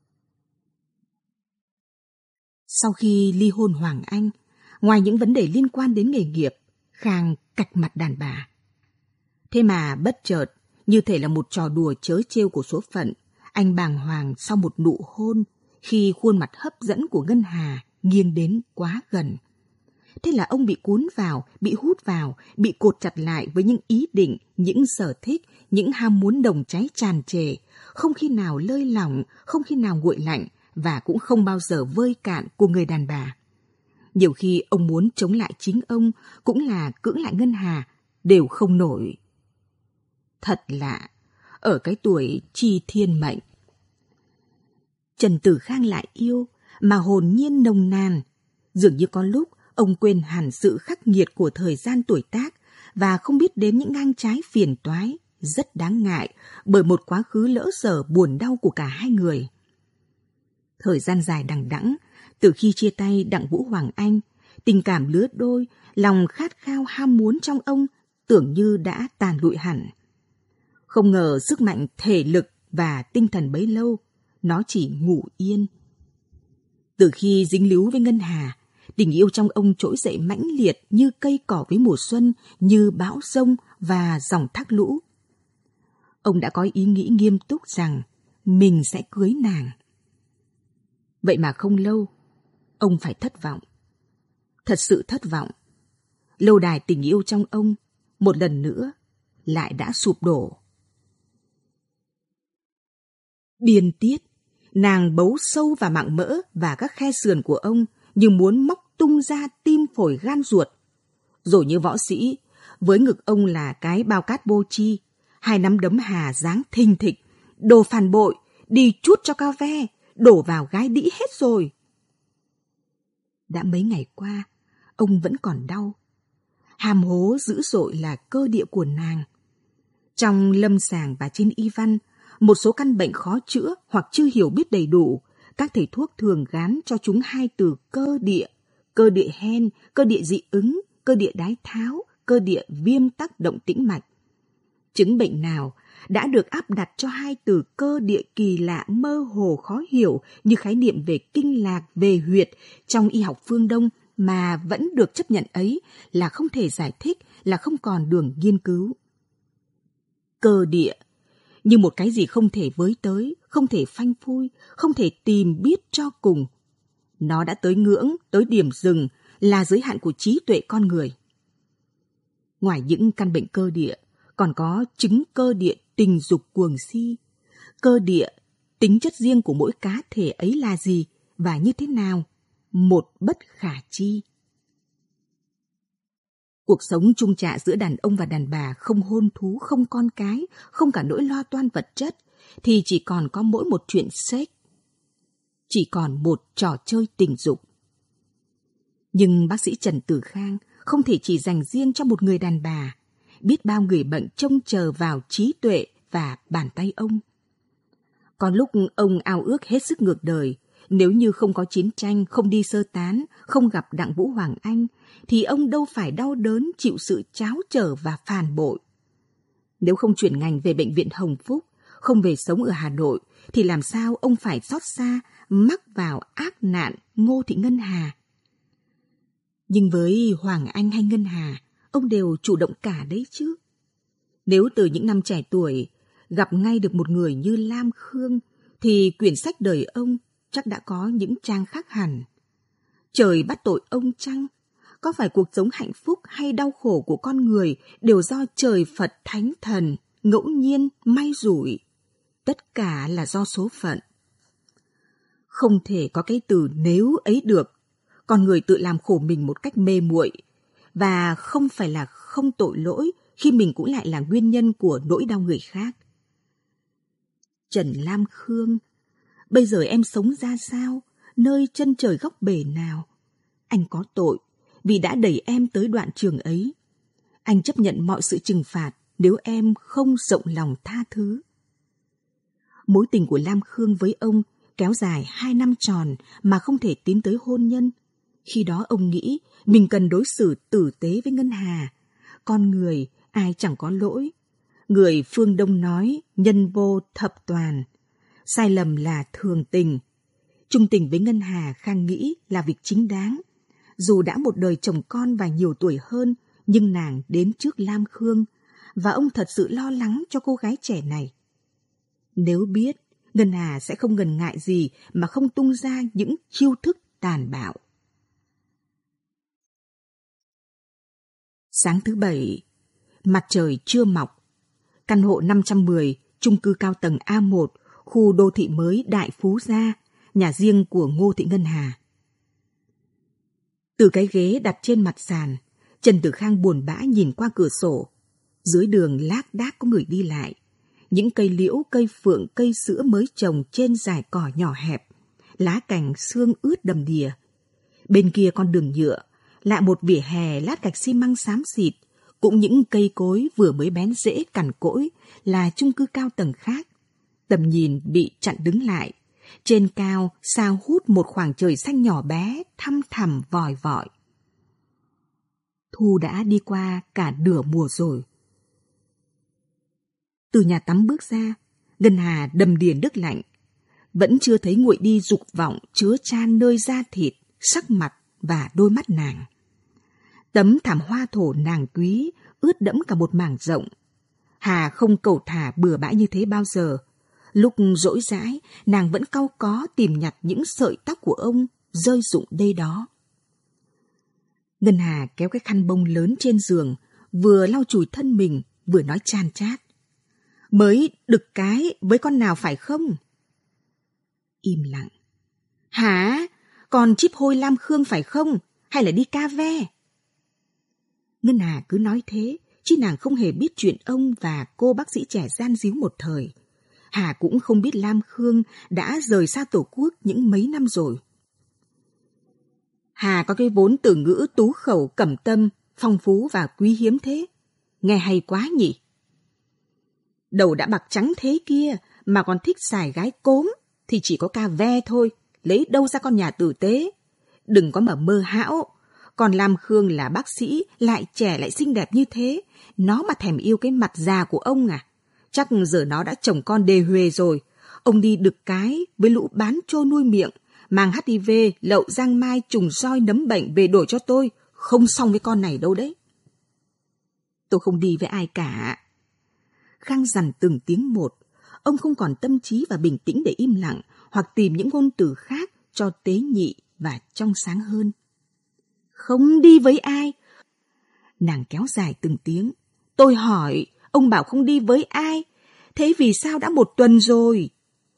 Sau khi ly hôn Hoàng Anh, ngoài những vấn đề liên quan đến nghề nghiệp, Khang cạch mặt đàn bà. Thế mà bất chợt, như thể là một trò đùa trớ trêu của số phận, anh bàng hoàng sau một nụ hôn khi khuôn mặt hấp dẫn của Ngân Hà nghiêng đến quá gần. Thế là ông bị cuốn vào, bị hút vào, bị cột chặt lại với những ý định, những sở thích, những ham muốn đồng cháy tràn trề, không khi nào lơi lỏng, không khi nào nguội lạnh và cũng không bao giờ vơi cạn của người đàn bà. Nhiều khi ông muốn chống lại chính ông, cũng là cưỡng lại Ngân Hà, đều không nổi. Thật lạ, ở cái tuổi chi thiên mệnh. Trần Tử Khang lại yêu, mà hồn nhiên nồng nàn. Dường như có lúc ông quên hẳn sự khắc nghiệt của thời gian tuổi tác và không biết đến những ngang trái phiền toái, rất đáng ngại bởi một quá khứ lỡ dở buồn đau của cả hai người. Thời gian dài đằng đẵng, từ khi chia tay Đặng Vũ Hoàng Anh, tình cảm lứa đôi, lòng khát khao ham muốn trong ông tưởng như đã tàn lụi hẳn. Không ngờ sức mạnh thể lực và tinh thần bấy lâu, nó chỉ ngủ yên. Từ khi dính líu với Ngân Hà, tình yêu trong ông trỗi dậy mãnh liệt như cây cỏ với mùa xuân, như bão giông và dòng thác lũ. Ông đã có ý nghĩ nghiêm túc rằng mình sẽ cưới nàng. Vậy mà không lâu, ông phải thất vọng. Thật sự thất vọng. Lâu đài tình yêu trong ông, một lần nữa, lại đã sụp đổ. Điên tiết, nàng bấu sâu vào mảng mỡ và các khe sườn của ông như muốn móc tung ra tim phổi gan ruột. Rồi như võ sĩ, với ngực ông là cái bao cát bô chi, hai nắm đấm Hà giáng thình thịch, đồ phản bội, đi chút cho cao ve, đổ vào gái đĩ hết rồi. Đã mấy ngày qua, ông vẫn còn đau. Hàm hố dữ dội là cơ địa của nàng. Trong lâm sàng và trên y văn, một số căn bệnh khó chữa hoặc chưa hiểu biết đầy đủ, các thầy thuốc thường gán cho chúng hai từ cơ địa, cơ địa hen, cơ địa dị ứng, cơ địa đái tháo, cơ địa viêm tắc động tĩnh mạch. Chứng bệnh nào đã được áp đặt cho hai từ cơ địa kỳ lạ mơ hồ khó hiểu như khái niệm về kinh lạc, về huyệt trong y học phương Đông mà vẫn được chấp nhận ấy là không thể giải thích, là không còn đường nghiên cứu. Cơ địa như một cái gì không thể với tới, không thể phanh phui, không thể tìm biết cho cùng. Nó đã tới ngưỡng, tới điểm dừng, là giới hạn của trí tuệ con người. Ngoài những căn bệnh cơ địa, còn có chứng cơ địa tình dục cuồng si. Cơ địa, tính chất riêng của mỗi cá thể ấy là gì và như thế nào? Một bất khả chi. Cuộc sống chung chạ giữa đàn ông và đàn bà không hôn thú, không con cái, không cả nỗi lo toan vật chất, thì chỉ còn có mỗi một chuyện sex. Chỉ còn một trò chơi tình dục. Nhưng bác sĩ Trần Tử Khang không thể chỉ dành riêng cho một người đàn bà. Biết bao người bệnh trông chờ vào trí tuệ và bàn tay ông. Có lúc ông ao ước hết sức ngược đời. Nếu như không có chiến tranh, không đi sơ tán, không gặp Đặng Vũ Hoàng Anh, thì ông đâu phải đau đớn chịu sự tráo trở và phản bội. Nếu không chuyển ngành về bệnh viện Hồng Phúc, không về sống ở Hà Nội, thì làm sao ông phải xót xa, mắc vào ác nạn Ngô Thị Ngân Hà. Nhưng với Hoàng Anh hay Ngân Hà, ông đều chủ động cả đấy chứ. Nếu từ những năm trẻ tuổi, gặp ngay được một người như Lam Khương, thì quyển sách đời ông chắc đã có những trang khác hẳn. Trời bắt tội ông chăng? Có phải cuộc sống hạnh phúc hay đau khổ của con người đều do trời Phật Thánh Thần, ngẫu nhiên, may rủi? Tất cả là do số phận. Không thể có cái từ nếu ấy được. Con người tự làm khổ mình một cách mê muội, và không phải là không tội lỗi khi mình cũng lại là nguyên nhân của nỗi đau người khác. Trần Lam Khương, bây giờ em sống ra sao, nơi chân trời góc bể nào? Anh có tội vì đã đẩy em tới đoạn trường ấy. Anh chấp nhận mọi sự trừng phạt nếu em không rộng lòng tha thứ. Mối tình của Lam Khương với ông kéo dài hai năm tròn mà không thể tiến tới hôn nhân. Khi đó ông nghĩ mình cần đối xử tử tế với Ngân Hà. Con người ai chẳng có lỗi. Người phương Đông nói nhân vô thập toàn. Sai lầm là thường tình. Chung tình với Ngân Hà Khang nghĩ là việc chính đáng. Dù đã một đời chồng con và nhiều tuổi hơn, nhưng nàng đến trước Lam Khương, và ông thật sự lo lắng cho cô gái trẻ này. Nếu biết, Ngân Hà sẽ không ngần ngại gì mà không tung ra những chiêu thức tàn bạo. Sáng thứ Bảy, mặt trời chưa mọc. Căn hộ năm trăm mười, chung cư cao tầng A một, khu đô thị mới Đại Phú Gia, nhà riêng của Ngô Thị Ngân Hà. Từ cái ghế đặt trên mặt sàn, Trần Tử Khang buồn bã nhìn qua cửa sổ. Dưới đường lác đác có người đi lại. Những cây liễu, cây phượng, cây sữa mới trồng trên dải cỏ nhỏ hẹp. Lá cành sương ướt đầm đìa. Bên kia con đường nhựa, lại một vỉa hè lát gạch xi măng xám xịt. Cũng những cây cối vừa mới bén rễ cằn cỗi là chung cư cao tầng khác. Tầm nhìn bị chặn đứng lại. Trên cao, sao hút một khoảng trời xanh nhỏ bé, thăm thẳm vòi vọi. Thu đã đi qua cả nửa mùa rồi. Từ nhà tắm bước ra, Ngân Hà đầm đìa nước lạnh. Vẫn chưa thấy nguội đi dục vọng chứa chan nơi da thịt, sắc mặt và đôi mắt nàng. Tấm thảm hoa thổ nàng quý, ướt đẫm cả một mảng rộng. Hà không cẩu thả bừa bãi như thế bao giờ. Lúc rỗi rãi, nàng vẫn cau có tìm nhặt những sợi tóc của ông rơi rụng đây đó. Ngân Hà kéo cái khăn bông lớn trên giường, vừa lau chùi thân mình, vừa nói chan chát. Mới đực cái với con nào phải không? Im lặng. Hả? Còn chíp hôi Lam Khương phải không? Hay là đi ca ve? Ngân Hà cứ nói thế, chứ nàng không hề biết chuyện ông và cô bác sĩ trẻ gian díu một thời. Hà cũng không biết Lam Khương đã rời xa Tổ quốc những mấy năm rồi. Hà có cái vốn từ ngữ tú khẩu cẩm tâm, phong phú và quý hiếm thế. Nghe hay quá nhỉ? Đầu đã bạc trắng thế kia mà còn thích xài gái cốm thì chỉ có ca ve thôi, lấy đâu ra con nhà tử tế. Đừng có mà mơ hão, Còn Lam Khương là bác sĩ, lại trẻ lại xinh đẹp như thế, nó mà thèm yêu cái mặt già của ông à? Chắc giờ nó đã chồng con đề huề rồi. Ông đi đực cái với lũ bán trô nuôi miệng, mang hát i vê, lậu giang mai, trùng roi, nấm bệnh về đổi cho tôi. Không xong với con này đâu đấy. Tôi không đi với ai cả. Khang dằn từng tiếng một. Ông không còn tâm trí và bình tĩnh để im lặng hoặc tìm những ngôn từ khác cho tế nhị và trong sáng hơn. Không đi với ai? Nàng kéo dài từng tiếng. Tôi hỏi, ông bảo không đi với ai. Thế vì sao đã một tuần rồi?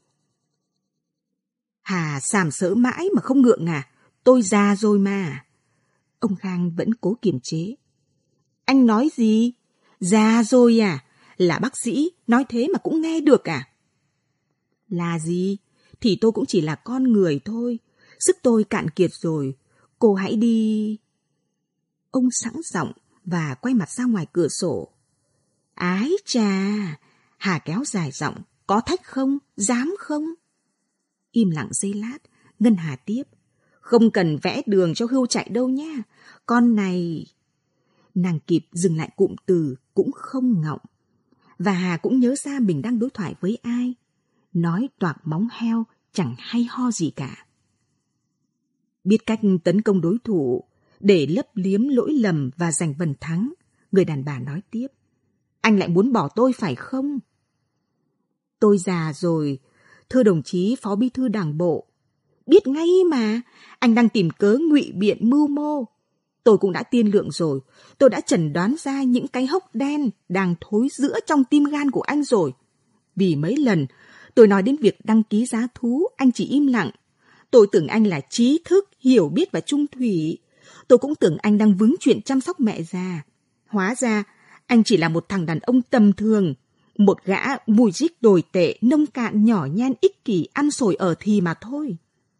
Hà sàm sỡ mãi mà không ngượng à? Tôi già rồi mà. Ông Khang vẫn cố kiềm chế. Anh nói gì? Già rồi à? Là bác sĩ, nói thế mà cũng nghe được à? Là gì? Thì tôi cũng chỉ là con người thôi. Sức tôi cạn kiệt rồi. Cô hãy đi... Ông sẵn giọng và quay mặt ra ngoài cửa sổ. Ái chà! Hà kéo dài giọng. Có thách không? Dám không? Im lặng giây lát, Ngân Hà tiếp. Không cần vẽ đường cho Hưu chạy đâu nha. Con này... Nàng kịp dừng lại cụm từ cũng không ngọng. Và Hà cũng nhớ ra mình đang đối thoại với ai. Nói toạc móng heo chẳng hay ho gì cả. Biết cách tấn công đối thủ để lấp liếm lỗi lầm và giành phần thắng, người đàn bà nói tiếp. Anh lại muốn bỏ tôi phải không? Tôi già rồi, thưa đồng chí Phó Bí thư Đảng bộ. Biết ngay mà, anh đang tìm cớ ngụy biện mưu mô. Tôi cũng đã tiên lượng rồi, tôi đã chẩn đoán ra những cái hốc đen đang thối rữa trong tim gan của anh rồi. Vì mấy lần tôi nói đến việc đăng ký giá thú, anh chỉ im lặng. Tôi tưởng anh là trí thức, hiểu biết và trung thủy. Tôi cũng tưởng anh đang vướng chuyện chăm sóc mẹ già. Hóa ra, anh chỉ là một thằng đàn ông tầm thường. Một gã mùi rích đồi tệ, nông cạn, nhỏ nhen, ích kỷ, ăn sổi ở thì mà thôi.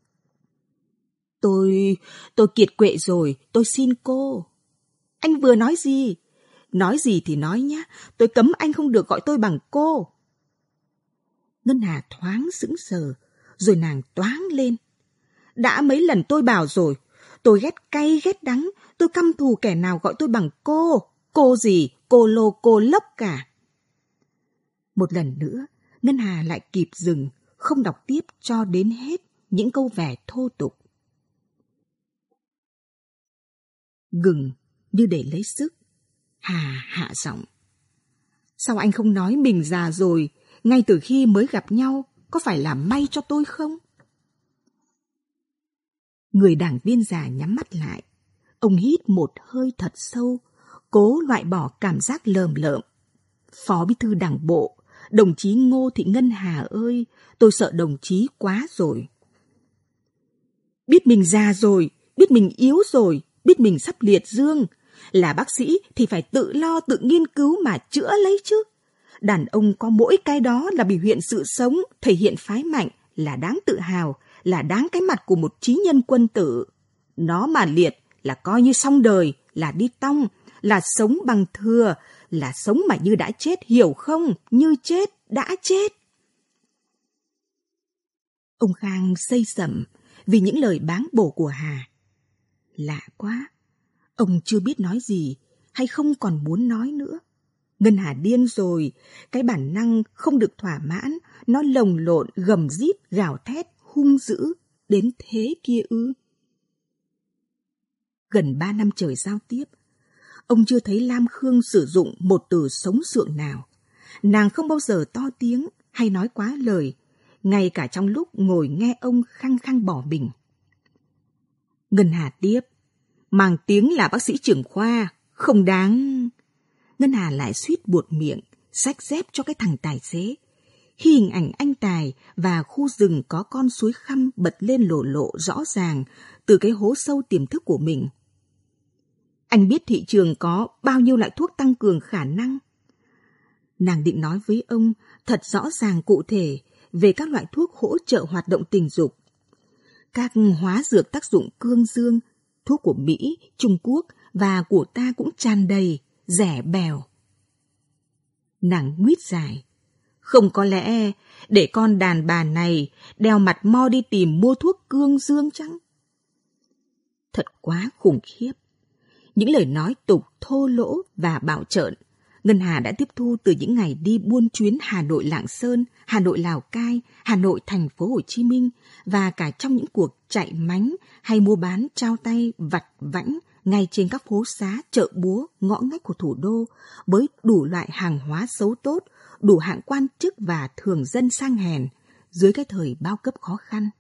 Tôi... tôi kiệt quệ rồi, tôi xin cô. Anh vừa nói gì? Nói gì thì nói nhá, tôi cấm anh không được gọi tôi bằng cô. Ngân Hà thoáng sững sờ, rồi nàng toáng lên. Đã mấy lần tôi bảo rồi, tôi ghét cay ghét đắng, tôi căm thù kẻ nào gọi tôi bằng cô. Cô gì, cô lô cô lốc cả. Một lần nữa, Ngân Hà lại kịp dừng, không đọc tiếp cho đến hết những câu vẻ thô tục. Ngừng như để lấy sức, Hà hạ giọng. Sao anh không nói mình già rồi, ngay từ khi mới gặp nhau, có phải là may cho tôi không? Người đảng viên già nhắm mắt lại. Ông hít một hơi thật sâu, cố loại bỏ cảm giác lờm lợm. Phó Bí thư Đảng bộ, đồng chí Ngô Thị Ngân Hà ơi, tôi sợ đồng chí quá rồi. Biết mình già rồi, biết mình yếu rồi, biết mình sắp liệt dương. Là bác sĩ thì phải tự lo tự nghiên cứu mà chữa lấy chứ. Đàn ông có mỗi cái đó là biểu hiện sự sống, thể hiện phái mạnh, là đáng tự hào, là đáng cái mặt của một chí nhân quân tử. Nó mà liệt là coi như xong đời, là đi tong, là sống bằng thừa, là sống mà như đã chết, hiểu không? Như chết, đã chết. Ông Khang xây sẩm vì những lời báng bổ của Hà. Lạ quá, ông chưa biết nói gì hay không còn muốn nói nữa. Ngân Hà điên rồi, cái bản năng không được thỏa mãn, nó lồng lộn, gầm rít, gào thét, hung dữ, đến thế kia ư. Gần ba năm trời giao tiếp, ông chưa thấy Lam Khương sử dụng một từ sống sượng nào. Nàng không bao giờ to tiếng hay nói quá lời, ngay cả trong lúc ngồi nghe ông khăng khăng bỏ mình. Ngân Hà tiếp, mang tiếng là bác sĩ trưởng khoa, không đáng... Ngân Hà lại suýt buột miệng, xách dép cho cái thằng tài xế. Khi hình ảnh anh Tài và khu rừng có con suối Khăm bật lên lộ lộ rõ ràng từ cái hố sâu tiềm thức của mình. Anh biết thị trường có bao nhiêu loại thuốc tăng cường khả năng? Nàng định nói với ông thật rõ ràng cụ thể về các loại thuốc hỗ trợ hoạt động tình dục. Các hóa dược tác dụng cương dương, thuốc của Mỹ, Trung Quốc và của ta cũng tràn đầy, rẻ bèo. Nàng nguyết dài. Không có lẽ để con đàn bà này đeo mặt mo đi tìm mua thuốc cương dương chăng? Thật quá khủng khiếp. Những lời nói tục thô lỗ và bạo trợn, Ngân Hà đã tiếp thu từ những ngày đi buôn chuyến Hà Nội Lạng Sơn, Hà Nội Lào Cai, Hà Nội Thành phố Hồ Chí Minh và cả trong những cuộc chạy mánh hay mua bán trao tay vặt vãnh ngay trên các phố xá, chợ búa, ngõ ngách của thủ đô với đủ loại hàng hóa xấu tốt, đủ hạng quan chức và thường dân sang hèn dưới cái thời bao cấp khó khăn.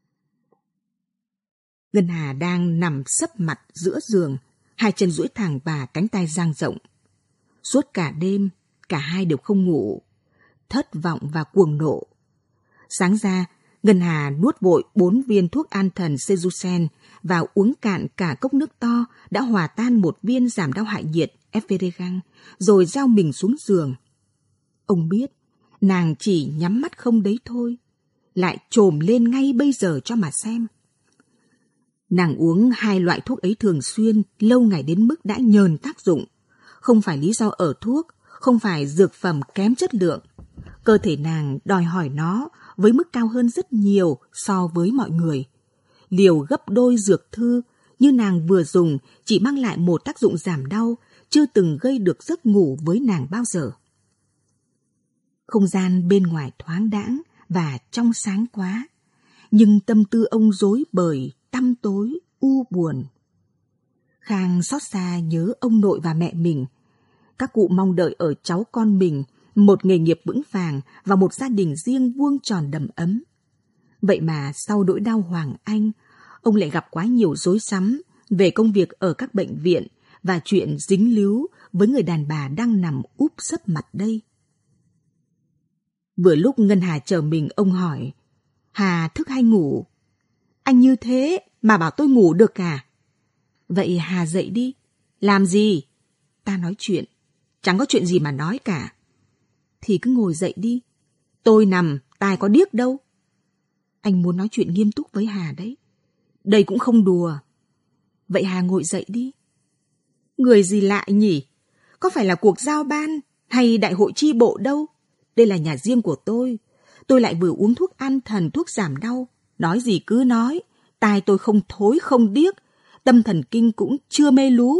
Ngân Hà đang nằm sấp mặt giữa giường, hai chân duỗi thẳng và cánh tay dang rộng. Suốt cả đêm, cả hai đều không ngủ, thất vọng và cuồng nộ. Sáng ra, Ngân Hà nuốt vội bốn viên thuốc an thần Sejusen và uống cạn cả cốc nước to đã hòa tan một viên giảm đau hại nhiệt Efferegan, rồi giao mình xuống giường. Ông biết, nàng chỉ nhắm mắt không đấy thôi, lại trồm lên ngay bây giờ cho mà xem. Nàng uống hai loại thuốc ấy thường xuyên, lâu ngày đến mức đã nhờn tác dụng. Không phải lý do ở thuốc, không phải dược phẩm kém chất lượng. Cơ thể nàng đòi hỏi nó với mức cao hơn rất nhiều so với mọi người. Liều gấp đôi dược thư như nàng vừa dùng chỉ mang lại một tác dụng giảm đau, chưa từng gây được giấc ngủ với nàng bao giờ. Không gian bên ngoài thoáng đãng và trong sáng quá, nhưng tâm tư ông rối bời, tăm tối, u buồn. Khang xót xa nhớ ông nội và mẹ mình. Các cụ mong đợi ở cháu con mình một nghề nghiệp vững vàng và một gia đình riêng vuông tròn đầm ấm. Vậy mà sau nỗi đau Hoàng Anh, ông lại gặp quá nhiều rối rắm về công việc ở các bệnh viện và chuyện dính líu với người đàn bà đang nằm úp sấp mặt đây. Vừa lúc Ngân Hà chờ mình, ông hỏi: Hà thức hay ngủ? Anh như thế mà bảo tôi ngủ được à? Vậy Hà dậy đi. Làm gì? Ta nói chuyện. Chẳng có chuyện gì mà nói cả. Thì cứ ngồi dậy đi. Tôi nằm, tai có điếc đâu. Anh muốn nói chuyện nghiêm túc với Hà đấy. Đây cũng không đùa. Vậy Hà ngồi dậy đi. Người gì lạ nhỉ? Có phải là cuộc giao ban hay đại hội chi bộ đâu. Đây là nhà riêng của tôi. Tôi lại vừa uống thuốc an thần, thuốc giảm đau. Nói gì cứ nói. Tai tôi không thối không điếc. Tâm thần kinh cũng chưa mê lú.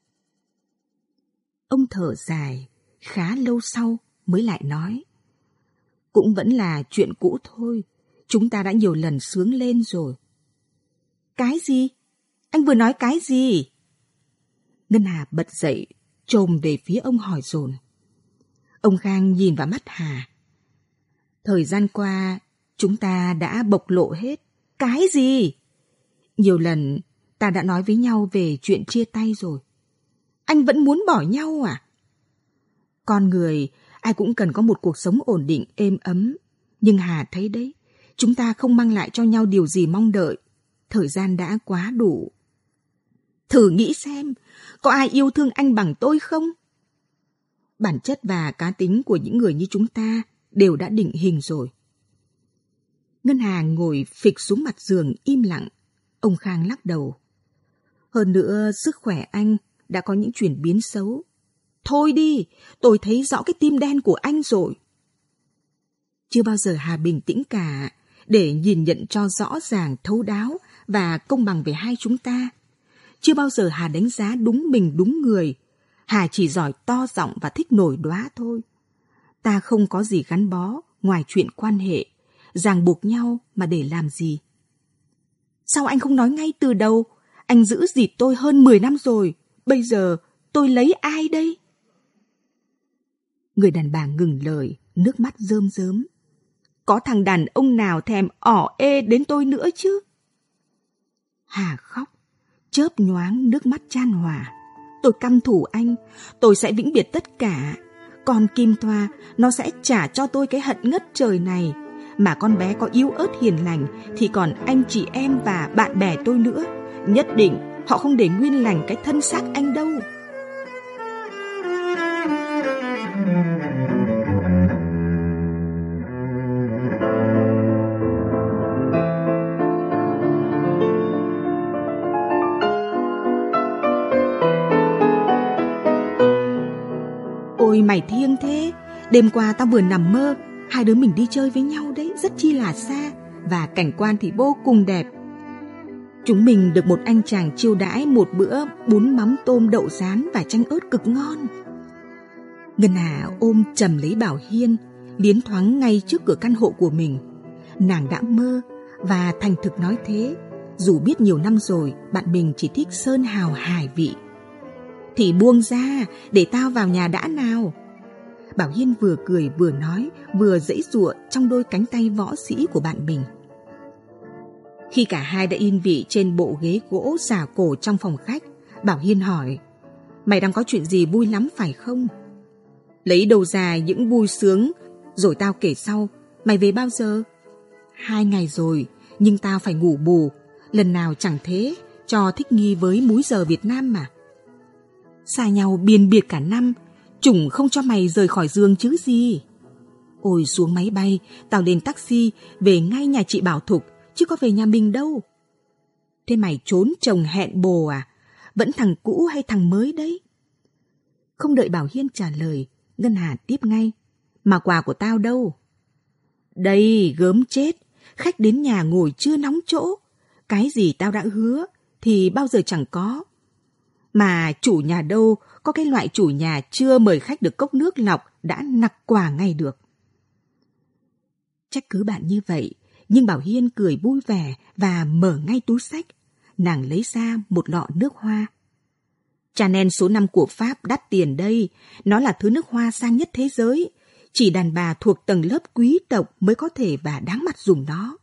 Ông thở dài, khá lâu sau mới lại nói: Cũng vẫn là chuyện cũ thôi. Chúng ta đã nhiều lần sướng lên rồi. Cái gì? Anh vừa nói cái gì? Ngân Hà bật dậy, chồm về phía ông hỏi dồn. Ông Khang nhìn vào mắt Hà. Thời gian qua, chúng ta đã bộc lộ hết. Cái gì? Nhiều lần ta đã nói với nhau về chuyện chia tay rồi. Anh vẫn muốn bỏ nhau à? Con người, ai cũng cần có một cuộc sống ổn định, êm ấm. Nhưng Hà thấy đấy, chúng ta không mang lại cho nhau điều gì mong đợi. Thời gian đã quá đủ. Thử nghĩ xem, có ai yêu thương anh bằng tôi không? Bản chất và cá tính của những người như chúng ta đều đã định hình rồi. Ngân Hà ngồi phịch xuống mặt giường im lặng. Ông Khang lắc đầu. Hơn nữa, sức khỏe anh đã có những chuyển biến xấu. Thôi đi, tôi thấy rõ cái tim đen của anh rồi. Chưa bao giờ Hà bình tĩnh cả để nhìn nhận cho rõ ràng, thấu đáo và công bằng về hai chúng ta. Chưa bao giờ Hà đánh giá đúng mình đúng người. Hà chỉ giỏi to giọng và thích nổi đoá thôi. Ta không có gì gắn bó ngoài chuyện quan hệ, ràng buộc nhau mà để làm gì. Sao anh không nói ngay từ đầu? Anh giữ dịt tôi hơn mười năm rồi. Bây giờ tôi lấy ai đây? Người đàn bà ngừng lời, nước mắt rơm rớm. Có thằng đàn ông nào thèm ỏ ê đến tôi nữa chứ? Hà khóc, chớp nhoáng nước mắt chan hòa. Tôi căm thù anh, tôi sẽ vĩnh biệt tất cả. Con Kim Thoa, nó sẽ trả cho tôi cái hận ngất trời này. Mà con bé có yếu ớt hiền lành thì còn anh chị em và bạn bè tôi nữa. Nhất định họ không để nguyên lành cái thân xác anh đâu. Ôi mày thiêng thế. Đêm qua tao vừa nằm mơ hai đứa mình đi chơi với nhau đấy, rất chi là xa, và cảnh quan thì vô cùng đẹp. Chúng mình được một anh chàng chiêu đãi một bữa bún mắm tôm đậu rán và chanh ớt cực ngon. Ngân Hà ôm chầm lấy Bảo Hiên, liến thoáng ngay trước cửa căn hộ của mình. Nàng đã mơ và thành thực nói thế, dù biết nhiều năm rồi bạn mình chỉ thích sơn hào hải vị. Thì buông ra, để tao vào nhà đã nào. Bảo Hiên vừa cười vừa nói, vừa giãy giụa trong đôi cánh tay võ sĩ của bạn mình. Khi cả hai đã yên vị trên bộ ghế gỗ xà cổ trong phòng khách, Bảo Hiên hỏi: Mày đang có chuyện gì vui lắm phải không? Lấy đầu ra những vui sướng, rồi tao kể sau. Mày về bao giờ? Hai ngày rồi, nhưng tao phải ngủ bù. Lần nào chẳng thế, cho thích nghi với múi giờ Việt Nam mà. Xa nhau biên biệt cả năm, chủng không cho mày rời khỏi giường chứ gì. Ôi xuống máy bay, tao lên taxi, về ngay nhà chị Bảo Thục, chứ có về nhà mình đâu. Thế mày trốn chồng hẹn bồ à? Vẫn thằng cũ hay thằng mới đấy? Không đợi Bảo Hiên trả lời, Ngân Hà tiếp ngay: Mà quà của tao đâu? Đây, gớm chết, khách đến nhà ngồi chưa nóng chỗ. Cái gì tao đã hứa thì bao giờ chẳng có. Mà chủ nhà đâu có cái loại chủ nhà chưa mời khách được cốc nước lọc đã nặc quà ngay được. Trách cứ bạn như vậy, nhưng Bảo Hiên cười vui vẻ và mở ngay túi xách. Nàng lấy ra một lọ nước hoa. Chanel số năm của Pháp đắt tiền đây, nó là thứ nước hoa sang nhất thế giới. Chỉ đàn bà thuộc tầng lớp quý tộc mới có thể và đáng mặt dùng nó.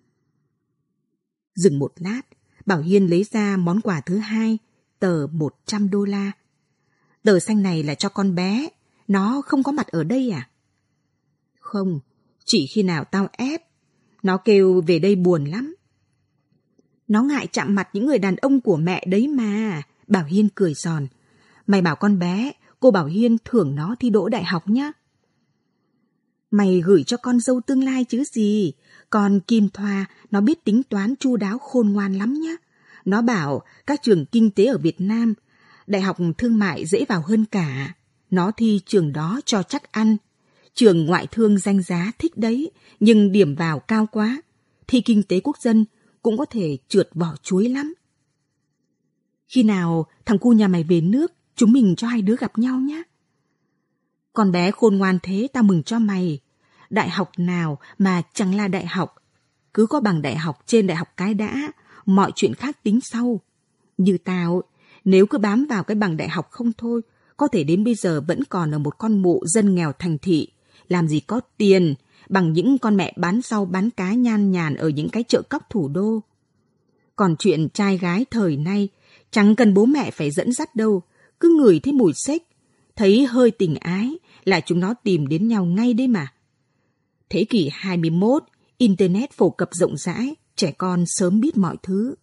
Dừng một lát, Bảo Hiên lấy ra món quà thứ hai, tờ một trăm đô la. Tờ xanh này là cho con bé, nó không có mặt ở đây à? Không, chỉ khi nào tao ép. Nó kêu về đây buồn lắm. Nó ngại chạm mặt những người đàn ông của mẹ đấy mà. Bảo Hiên cười giòn. Mày bảo con bé, cô Bảo Hiên thưởng nó thi đỗ đại học nhá. Mày gửi cho con dâu tương lai chứ gì. Còn Kim Thoa, nó biết tính toán chu đáo khôn ngoan lắm nhá. Nó bảo các trường kinh tế ở Việt Nam, đại học thương mại dễ vào hơn cả. Nó thi trường đó cho chắc ăn. Trường ngoại thương danh giá thích đấy, nhưng điểm vào cao quá. Thi kinh tế quốc dân cũng có thể trượt vỏ chuối lắm. Khi nào thằng cu nhà mày về nước, chúng mình cho hai đứa gặp nhau nhé. Con bé khôn ngoan thế, tao mừng cho mày. Đại học nào mà chẳng là đại học. Cứ có bằng đại học trên đại học cái đã, mọi chuyện khác tính sau. Như tao, nếu cứ bám vào cái bằng đại học không thôi, có thể đến bây giờ vẫn còn ở một con mụ dân nghèo thành thị. Làm gì có tiền bằng những con mẹ bán rau bán cá nhan nhàn ở những cái chợ cóc thủ đô. Còn chuyện trai gái thời nay, chẳng cần bố mẹ phải dẫn dắt đâu, cứ ngửi thấy mùi xếch, thấy hơi tình ái là chúng nó tìm đến nhau ngay đấy mà. Thế kỷ hai mươi mốt, Internet phổ cập rộng rãi, trẻ con sớm biết mọi thứ.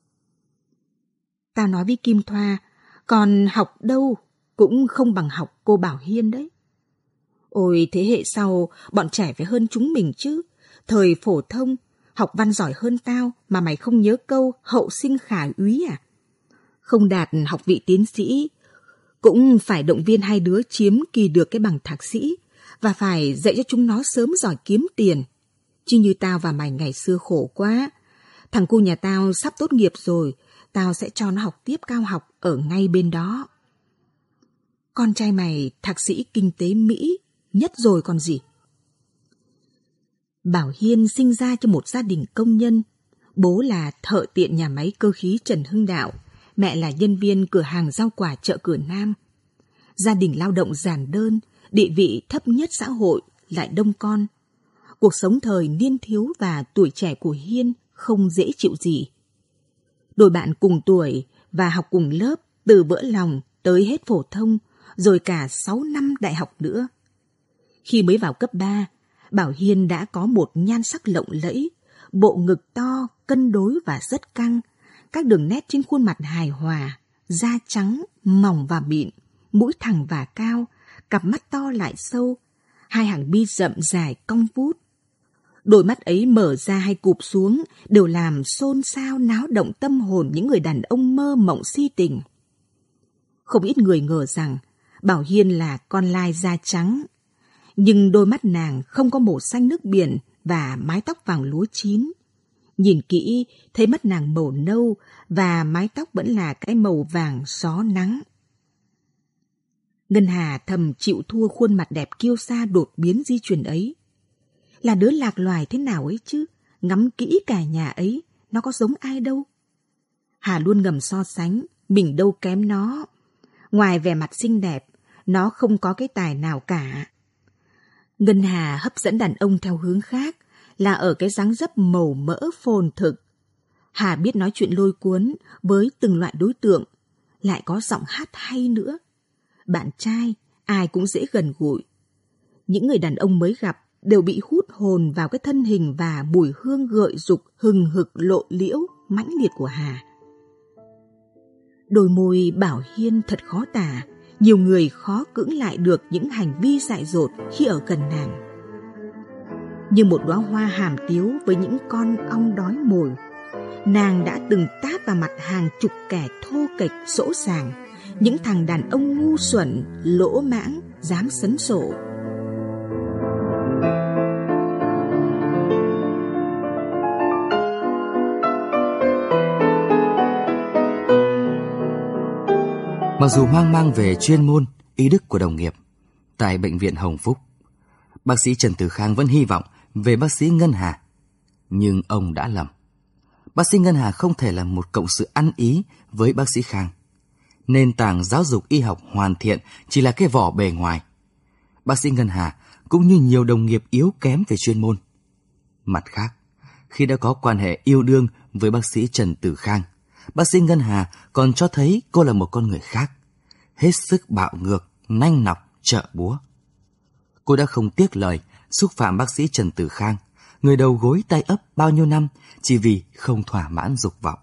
Tao nói với Kim Thoa, còn học đâu cũng không bằng học cô Bảo Hiên đấy. Ôi thế hệ sau, bọn trẻ phải hơn chúng mình chứ. Thời phổ thông, học văn giỏi hơn tao mà mày không nhớ câu hậu sinh khả úy à? Không đạt học vị tiến sĩ, cũng phải động viên hai đứa chiếm kỳ được cái bằng thạc sĩ và phải dạy cho chúng nó sớm giỏi kiếm tiền. Chứ như tao và mày ngày xưa khổ quá. Thằng cu nhà tao sắp tốt nghiệp rồi, tao sẽ cho nó học tiếp cao học ở ngay bên đó. Con trai mày thạc sĩ kinh tế Mỹ nhất rồi còn gì. Bảo Hiên sinh ra trong một gia đình công nhân. Bố là thợ tiện nhà máy cơ khí Trần Hưng Đạo, mẹ là nhân viên cửa hàng rau quả chợ Cửa Nam. Gia đình lao động giản đơn, địa vị thấp nhất xã hội, lại đông con. Cuộc sống thời niên thiếu và tuổi trẻ của Hiên không dễ chịu gì. Đôi bạn cùng tuổi và học cùng lớp từ vỡ lòng tới hết phổ thông, rồi cả sáu năm đại học nữa. Khi mới vào cấp ba, Bảo Hiên đã có một nhan sắc lộng lẫy, bộ ngực to, cân đối và rất căng, các đường nét trên khuôn mặt hài hòa, da trắng, mỏng và mịn, mũi thẳng và cao, cặp mắt to lại sâu, hai hàng mi rậm dài cong vút. Đôi mắt ấy mở ra hay cụp xuống đều làm xôn xao náo động tâm hồn những người đàn ông mơ mộng si tình. Không ít người ngờ rằng Bảo Hiên là con lai da trắng, nhưng đôi mắt nàng không có màu xanh nước biển và mái tóc vàng lúa chín. Nhìn kỹ, thấy mắt nàng màu nâu và mái tóc vẫn là cái màu vàng gió nắng. Ngân Hà thầm chịu thua khuôn mặt đẹp kiêu sa đột biến di truyền ấy. Là đứa lạc loài thế nào ấy chứ, ngắm kỹ cả nhà ấy, nó có giống ai đâu. Hà luôn ngầm so sánh, mình đâu kém nó. Ngoài vẻ mặt xinh đẹp, nó không có cái tài nào cả. Ngân Hà hấp dẫn đàn ông theo hướng khác, là ở cái dáng dấp màu mỡ phồn thực. Hà biết nói chuyện lôi cuốn với từng loại đối tượng, lại có giọng hát hay nữa. Bạn trai, ai cũng dễ gần gũi. Những người đàn ông mới gặp đều bị hút hồn vào cái thân hình và mùi hương gợi dục hừng hực lộ liễu, mãnh liệt của Hà. Đôi môi Bảo Hiên thật khó tả, nhiều người khó cưỡng lại được những hành vi dại dột khi ở gần nàng. Như một đóa hoa hàm tiếu với những con ong đói mồi, nàng đã từng tát vào mặt hàng chục kẻ thô kệch sỗ sàng, những thằng đàn ông ngu xuẩn, lỗ mãng, dám sấn sổ. Mặc dù hoang mang về chuyên môn, ý đức của đồng nghiệp, tại Bệnh viện Hồng Phúc, bác sĩ Trần Tử Khang vẫn hy vọng về bác sĩ Ngân Hà. Nhưng ông đã lầm. Bác sĩ Ngân Hà không thể là một cộng sự ăn ý với bác sĩ Khang. Nền tảng giáo dục y học hoàn thiện chỉ là cái vỏ bề ngoài. Bác sĩ Ngân Hà cũng như nhiều đồng nghiệp yếu kém về chuyên môn. Mặt khác, khi đã có quan hệ yêu đương với bác sĩ Trần Tử Khang, bác sĩ Ngân Hà còn cho thấy cô là một con người khác, hết sức bạo ngược, nanh nọc, trợ búa. Cô đã không tiếc lời xúc phạm bác sĩ Trần Tử Khang, người đầu gối tay ấp bao nhiêu năm chỉ vì không thỏa mãn dục vọng.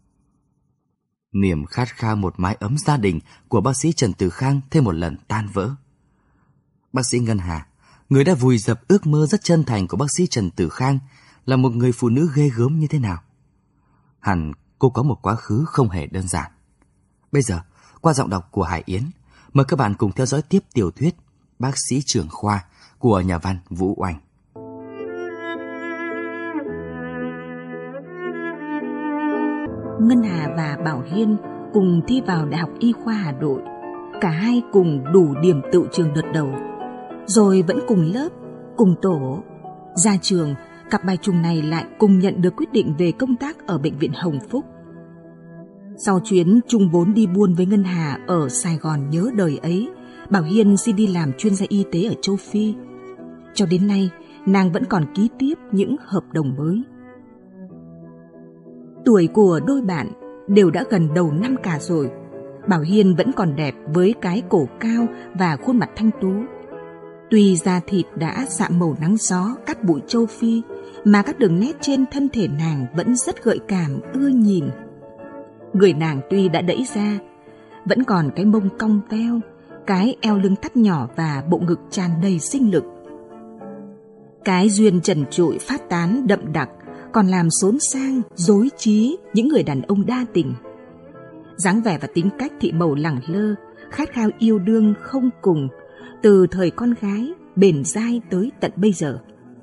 Niềm khát khao một mái ấm gia đình của bác sĩ Trần Tử Khang thêm một lần tan vỡ. Bác sĩ Ngân Hà, người đã vùi dập ước mơ rất chân thành của bác sĩ Trần Tử Khang, là một người phụ nữ ghê gớm như thế nào? Hẳn cô có một quá khứ không hề đơn giản. Bây giờ, qua giọng đọc của Hải Yến, mời các bạn cùng theo dõi tiếp tiểu thuyết Bác sĩ trưởng khoa của nhà văn Vũ Oanh. Ngân Hà và Bảo Hiên cùng thi vào Đại học Y khoa Hà Nội. Cả hai cùng đủ điểm tựu trường đợt đầu, rồi vẫn cùng lớp, cùng tổ. Ra trường, cặp bài trùng này lại cùng nhận được quyết định về công tác ở Bệnh viện Hồng Phúc. Sau chuyến chung vốn đi buôn với Ngân Hà ở Sài Gòn nhớ đời ấy, Bảo Hiên xin đi làm chuyên gia y tế ở châu Phi. Cho đến nay, nàng vẫn còn ký tiếp những hợp đồng mới. Tuổi của đôi bạn đều đã gần đầu năm cả rồi. Bảo Hiên vẫn còn đẹp với cái cổ cao và khuôn mặt thanh tú. Tuy da thịt đã sạm màu nắng gió cắt bụi châu Phi, mà các đường nét trên thân thể nàng vẫn rất gợi cảm, ưa nhìn. Người nàng tuy đã đẫy ra, vẫn còn cái mông cong veo, cái eo lưng thắt nhỏ và bộ ngực tràn đầy sinh lực. Cái duyên trần trụi phát tán đậm đặc còn làm xốn sang, dối trí những người đàn ông đa tình. Dáng vẻ và tính cách thị màu lẳng lơ, khát khao yêu đương không cùng, từ thời con gái bền dai tới tận bây giờ.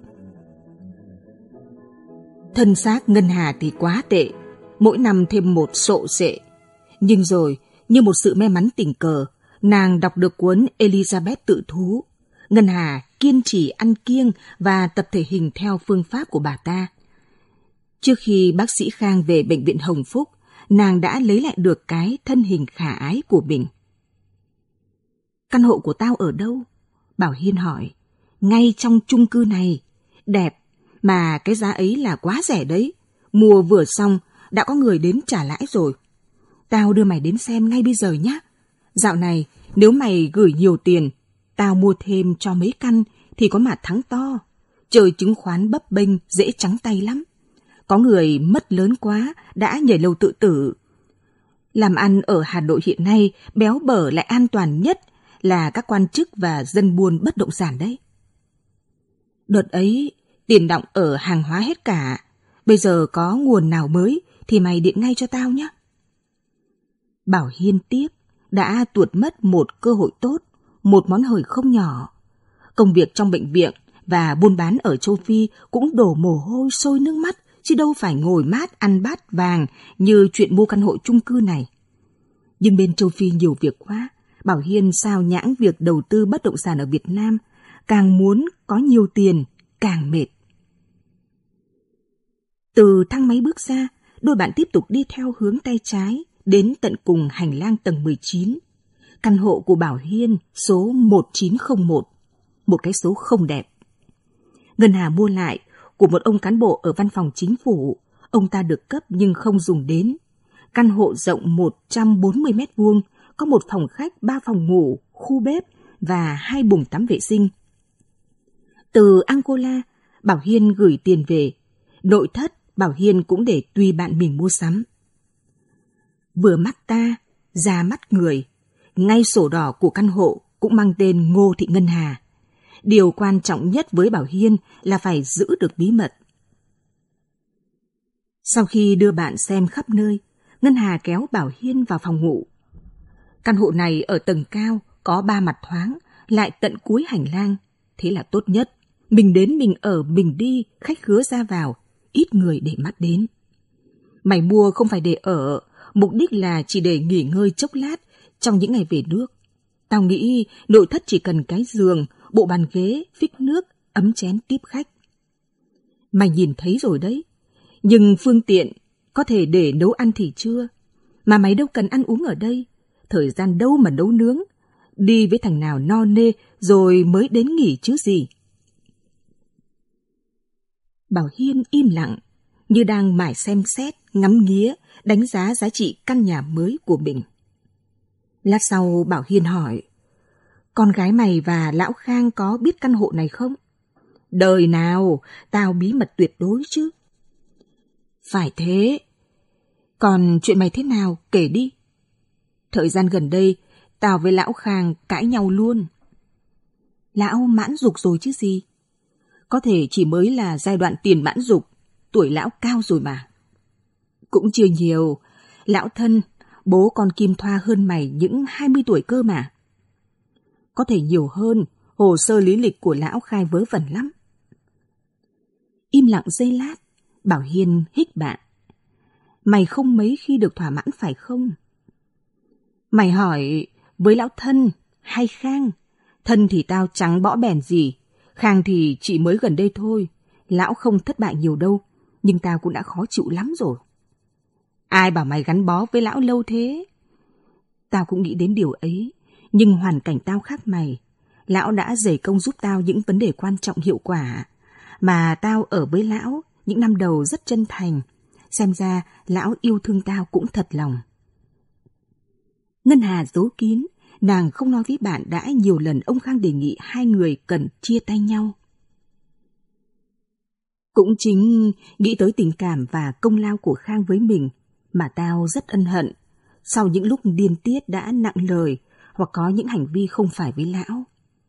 Thân xác Ngân Hà thì quá tệ, mỗi năm thêm một sộ sệ. Nhưng rồi, như một sự may mắn tình cờ, nàng đọc được cuốn Elizabeth tự thú. Ngân Hà kiên trì ăn kiêng và tập thể hình theo phương pháp của bà ta. Trước khi bác sĩ Khang về Bệnh viện Hồng Phúc, nàng đã lấy lại được cái thân hình khả ái của mình. Căn hộ của tao ở đâu? Bảo Hiên hỏi. Ngay trong chung cư này. Đẹp, mà cái giá ấy là quá rẻ đấy. Mua vừa xong, đã có người đến trả lãi rồi. Tao đưa mày đến xem ngay bây giờ nhé. Dạo này, nếu mày gửi nhiều tiền, tao mua thêm cho mấy căn thì có mà thắng to. Chơi chứng khoán bấp bênh dễ trắng tay lắm. Có người mất lớn quá đã nhảy lầu tự tử. Làm ăn ở Hà Nội hiện nay béo bở lại an toàn nhất là các quan chức và dân buôn bất động sản đấy. Đợt ấy tiền đọng ở hàng hóa hết cả. Bây giờ có nguồn nào mới thì mày điện ngay cho tao nhé. Bảo Hiên tiếp đã tuột mất một cơ hội tốt, một món hời không nhỏ. Công việc trong bệnh viện và buôn bán ở châu Phi cũng đổ mồ hôi sôi nước mắt chứ đâu phải ngồi mát ăn bát vàng như chuyện mua căn hộ chung cư này. Nhưng bên châu Phi nhiều việc quá, Bảo Hiên sao nhãng việc đầu tư bất động sản ở Việt Nam, càng muốn có nhiều tiền, càng mệt. Từ thang máy bước ra, đôi bạn tiếp tục đi theo hướng tay trái, đến tận cùng hành lang tầng mười chín. Căn hộ của Bảo Hiên số một chín không một, một cái số không đẹp. Ngân Hà mua lại của một ông cán bộ ở văn phòng chính phủ, ông ta được cấp nhưng không dùng đến. Căn hộ rộng một trăm bốn mươi mét vuông, có một phòng khách, ba phòng ngủ, khu bếp và hai bồn tắm vệ sinh. Từ Angola, Bảo Hiên gửi tiền về. Nội thất, Bảo Hiên cũng để tùy bạn mình mua sắm. Vừa mắt ta, ra mắt người. Ngay sổ đỏ của căn hộ cũng mang tên Ngô Thị Ngân Hà. Điều quan trọng nhất với Bảo Hiên là phải giữ được bí mật. Sau khi đưa bạn xem khắp nơi, Ngân Hà kéo Bảo Hiên vào phòng ngủ. Căn hộ này ở tầng cao, có ba mặt thoáng, lại tận cuối hành lang. Thế là tốt nhất. Mình đến mình ở, mình đi, khách khứa ra vào, ít người để mắt đến. Mày mua không phải để ở, mục đích là chỉ để nghỉ ngơi chốc lát trong những ngày về nước. Tao nghĩ nội thất chỉ cần cái giường, bộ bàn ghế, phích nước, ấm chén tiếp khách. Mày nhìn thấy rồi đấy. Nhưng phương tiện có thể để nấu ăn thì chưa. Mà mày đâu cần ăn uống ở đây. Thời gian đâu mà nấu nướng. Đi với thằng nào no nê rồi mới đến nghỉ chứ gì. Bảo Hiên im lặng, như đang mải xem xét, ngắm nghía, đánh giá giá trị căn nhà mới của mình. Lát sau Bảo Hiên hỏi, con gái mày và Lão Khang có biết căn hộ này không? Đời nào, tao bí mật tuyệt đối chứ. Phải thế. Còn chuyện mày thế nào, kể đi. Thời gian gần đây, tao với Lão Khang cãi nhau luôn. Lão mãn dục rồi chứ gì. Có thể chỉ mới là giai đoạn tiền mãn dục, tuổi lão cao rồi mà. Cũng chưa nhiều, lão thân, bố con Kim Thoa hơn mày những hai mươi tuổi cơ mà. Có thể nhiều hơn, hồ sơ lý lịch của lão khai vớ vẩn lắm. Im lặng giây lát, Bảo Hiên hích bạn. Mày không mấy khi được thỏa mãn phải không? Mày hỏi với lão thân hay Khang? Thân thì tao chẳng bỏ bèn gì. Khang thì chỉ mới gần đây thôi. Lão không thất bại nhiều đâu, nhưng tao cũng đã khó chịu lắm rồi. Ai bảo mày gắn bó với lão lâu thế? Tao cũng nghĩ đến điều ấy, nhưng hoàn cảnh tao khác mày. Lão đã dày công giúp tao những vấn đề quan trọng hiệu quả. Mà tao ở với lão những năm đầu rất chân thành. Xem ra lão yêu thương tao cũng thật lòng. Ngân Hà giấu kín, nàng không nói với bạn đã nhiều lần ông Khang đề nghị hai người cần chia tay nhau. Cũng chính nghĩ tới tình cảm và công lao của Khang với mình mà tao rất ân hận. Sau những lúc điên tiết đã nặng lời hoặc có những hành vi không phải với lão.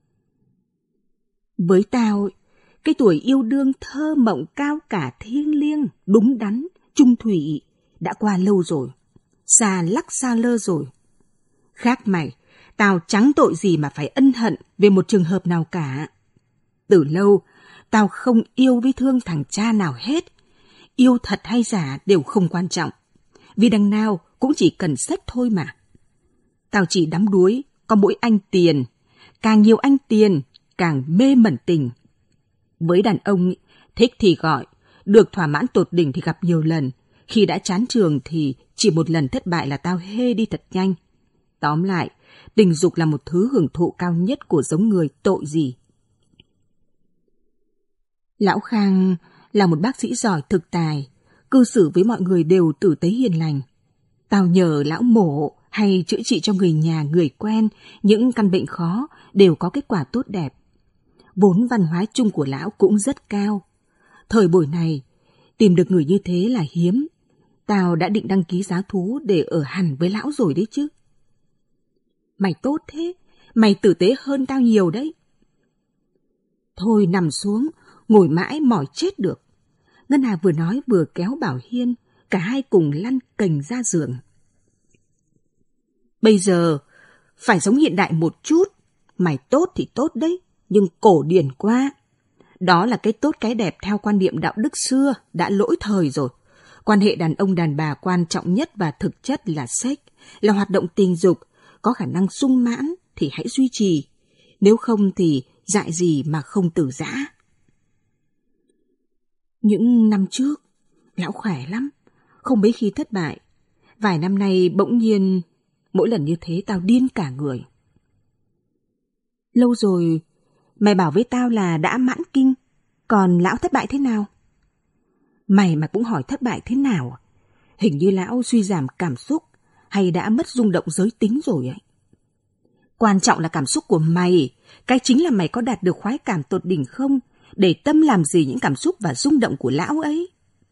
Với tao, cái tuổi yêu đương thơ mộng cao cả thiêng liêng, đúng đắn, trung thủy đã qua lâu rồi, xa lắc xa lơ rồi. Khác mày, tao chẳng tội gì mà phải ân hận về một trường hợp nào cả. Từ lâu, tao không yêu với thương thằng cha nào hết. Yêu thật hay giả đều không quan trọng. Vì đằng nào cũng chỉ cần sách thôi mà. Tao chỉ đắm đuối, có mỗi anh Tiền. Càng nhiều anh Tiền, càng mê mẩn tình. Với đàn ông, thích thì gọi, được thỏa mãn tột đỉnh thì gặp nhiều lần. Khi đã chán trường thì chỉ một lần thất bại là tao hê đi thật nhanh. Tóm lại, tình dục là một thứ hưởng thụ cao nhất của giống người tội gì. Lão Khang là một bác sĩ giỏi thực tài, cư xử với mọi người đều tử tế hiền lành. Tao nhờ lão mổ hay chữa trị cho người nhà, người quen, những căn bệnh khó đều có kết quả tốt đẹp. Vốn văn hóa chung của lão cũng rất cao. Thời buổi này, tìm được người như thế là hiếm. Tao đã định đăng ký giá thú để ở hẳn với lão rồi đấy chứ. Mày tốt thế, mày tử tế hơn tao nhiều đấy. Thôi nằm xuống, ngồi mãi mỏi chết được. Ngân Hà vừa nói vừa kéo Bảo Hiên, cả hai cùng lăn cành ra giường. Bây giờ, phải sống hiện đại một chút. Mày tốt thì tốt đấy, nhưng cổ điển quá. Đó là cái tốt cái đẹp theo quan niệm đạo đức xưa, đã lỗi thời rồi. Quan hệ đàn ông đàn bà quan trọng nhất và thực chất là sex, là hoạt động tình dục, có khả năng sung mãn thì hãy duy trì. Nếu không thì dại gì mà không từ giã. Những năm trước, lão khỏe lắm, không mấy khi thất bại. Vài năm nay bỗng nhiên, mỗi lần như thế tao điên cả người. Lâu rồi, mày bảo với tao là đã mãn kinh, còn lão thất bại thế nào? Mày mà cũng hỏi thất bại thế nào? Hình như lão suy giảm cảm xúc hay đã mất rung động giới tính rồi ấy. Quan trọng là cảm xúc của mày, cái chính là mày có đạt được khoái cảm tột đỉnh không, để tâm làm gì những cảm xúc và rung động của lão ấy.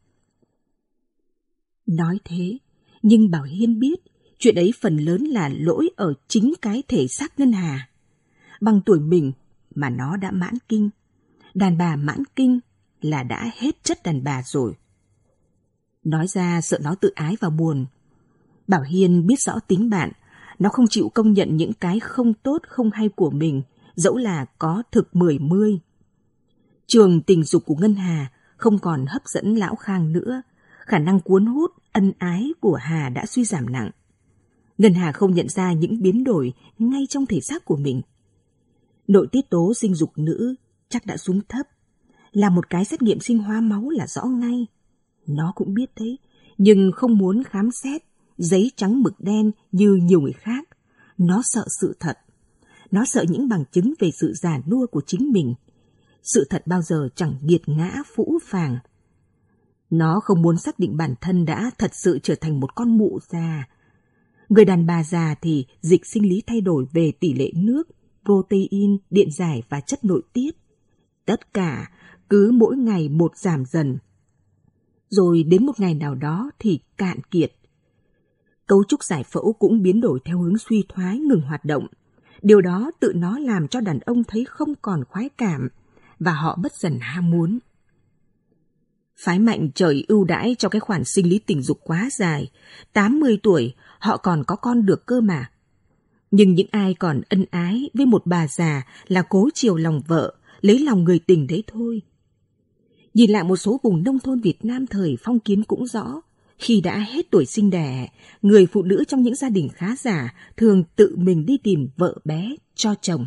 Nói thế, nhưng Bảo Hiên biết chuyện ấy phần lớn là lỗi ở chính cái thể xác Ngân Hà. Bằng tuổi mình mà nó đã mãn kinh. Đàn bà mãn kinh là đã hết chất đàn bà rồi. Nói ra sợ nó tự ái và buồn. Bảo Hiên biết rõ tính bạn, nó không chịu công nhận những cái không tốt không hay của mình, dẫu là có thực mười mươi. Trường tình dục của Ngân Hà không còn hấp dẫn lão Khang nữa, khả năng cuốn hút, ân ái của Hà đã suy giảm nặng. Ngân Hà không nhận ra những biến đổi ngay trong thể xác của mình. Nội tiết tố sinh dục nữ chắc đã xuống thấp. Làm một cái xét nghiệm sinh hóa máu là rõ ngay. Nó cũng biết đấy, nhưng không muốn khám xét giấy trắng mực đen như nhiều người khác. Nó sợ sự thật. Nó sợ những bằng chứng về sự già nua của chính mình. Sự thật bao giờ chẳng nghiệt ngã phũ phàng. Nó không muốn xác định bản thân đã thật sự trở thành một con mụ già. Người đàn bà già thì dịch sinh lý thay đổi về tỷ lệ nước, protein, điện giải và chất nội tiết. Tất cả cứ mỗi ngày một giảm dần. Rồi đến một ngày nào đó thì cạn kiệt. Cấu trúc giải phẫu cũng biến đổi theo hướng suy thoái, ngừng hoạt động. Điều đó tự nó làm cho đàn ông thấy không còn khoái cảm và họ bất dần ham muốn. Phái mạnh trời ưu đãi cho cái khoản sinh lý tình dục quá dài. tám mươi tuổi họ còn có con được cơ mà. Nhưng những ai còn ân ái với một bà già là cố chiều lòng vợ, lấy lòng người tình đấy thôi. Nhìn lại một số vùng nông thôn Việt Nam thời phong kiến cũng rõ, khi đã hết tuổi sinh đẻ, người phụ nữ trong những gia đình khá giả thường tự mình đi tìm vợ bé cho chồng.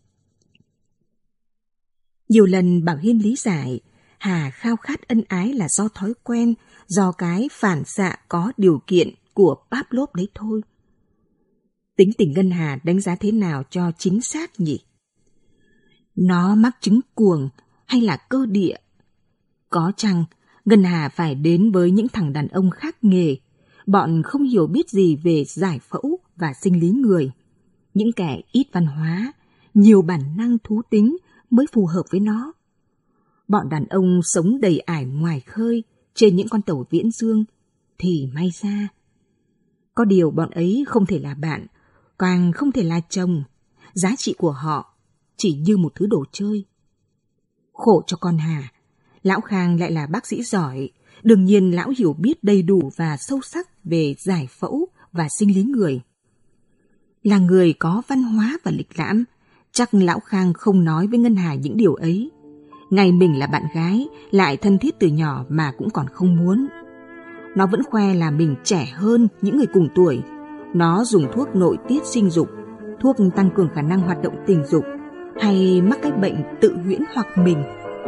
Nhiều lần Bảo Hiên lý giải, Hà khao khát ân ái là do thói quen, do cái phản xạ có điều kiện của Pavlov đấy thôi. Tính tình Ngân Hà đánh giá thế nào cho chính xác nhỉ? Nó mắc chứng cuồng hay là cơ địa? Có chăng Ngân Hà phải đến với những thằng đàn ông khác nghề, bọn không hiểu biết gì về giải phẫu và sinh lý người. Những kẻ ít văn hóa, nhiều bản năng thú tính mới phù hợp với nó. Bọn đàn ông sống đầy ải ngoài khơi trên những con tàu viễn dương thì may ra. Có điều bọn ấy không thể là bạn, càng không thể là chồng. Giá trị của họ chỉ như một thứ đồ chơi. Khổ cho con Hà, lão Khang lại là bác sĩ giỏi. Đương nhiên lão hiểu biết đầy đủ và sâu sắc về giải phẫu và sinh lý người. Là người có văn hóa và lịch lãm, chắc lão Khang không nói với Ngân Hà những điều ấy. Ngày mình là bạn gái, lại thân thiết từ nhỏ mà cũng còn không muốn. Nó vẫn khoe là mình trẻ hơn những người cùng tuổi. Nó dùng thuốc nội tiết sinh dục, thuốc tăng cường khả năng hoạt động tình dục, hay mắc cái bệnh tự huyễn hoặc mình.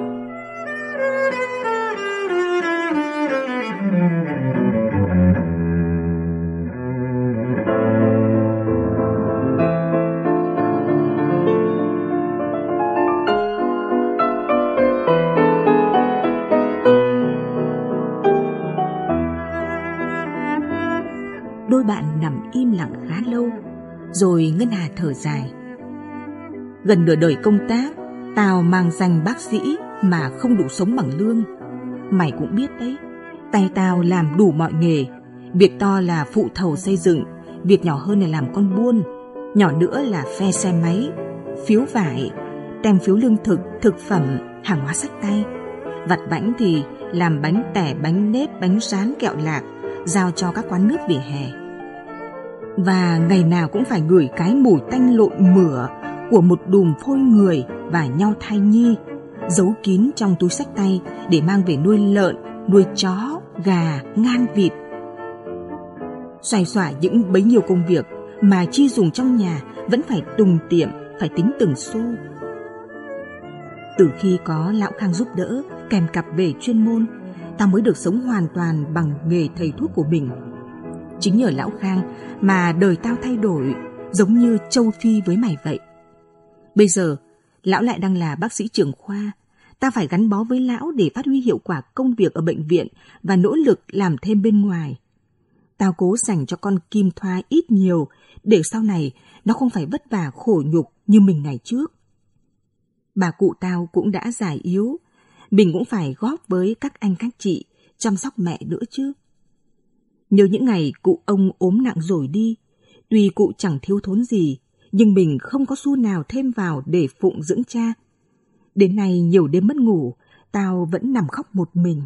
Đôi bạn nằm im lặng khá lâu, rồi Ngân Hà thở dài. Gần nửa đời công tác, tao mang danh bác sĩ mà không đủ sống bằng lương. Mày cũng biết đấy, tay tao làm đủ mọi nghề. Việc to là phụ thầu xây dựng, việc nhỏ hơn là làm con buôn, nhỏ nữa là phe xe máy, phiếu vải, tem phiếu lương thực, thực phẩm, hàng hóa xách tay. Vặt vãnh thì làm bánh tẻ, bánh nếp, bánh rán, kẹo lạc, giao cho các quán nước vỉa hè. Và ngày nào cũng phải ngửi cái mùi tanh lộn mửa của một đùm phôi người và nhau thai nhi, giấu kín trong túi xách tay để mang về nuôi lợn, nuôi chó, gà, ngan vịt. Xoài xỏa những bấy nhiêu công việc mà chi dùng trong nhà vẫn phải tùng tiệm, phải tính từng xu. Từ khi có lão Khang giúp đỡ, kèm cặp về chuyên môn, tao mới được sống hoàn toàn bằng nghề thầy thuốc của mình. Chính nhờ lão Khang mà đời tao thay đổi, giống như Châu Phi với mày vậy. Bây giờ, lão lại đang là bác sĩ trưởng khoa. Tao phải gắn bó với lão để phát huy hiệu quả công việc ở bệnh viện và nỗ lực làm thêm bên ngoài. Tao cố dành cho con Kim Thoa ít nhiều để sau này nó không phải vất vả khổ nhục như mình ngày trước. Bà cụ tao cũng đã già yếu, mình cũng phải góp với các anh các chị chăm sóc mẹ nữa chứ. Nhớ những ngày cụ ông ốm nặng rồi đi, tuy cụ chẳng thiếu thốn gì, nhưng mình không có xu nào thêm vào để phụng dưỡng cha. Đến nay nhiều đêm mất ngủ, tao vẫn nằm khóc một mình.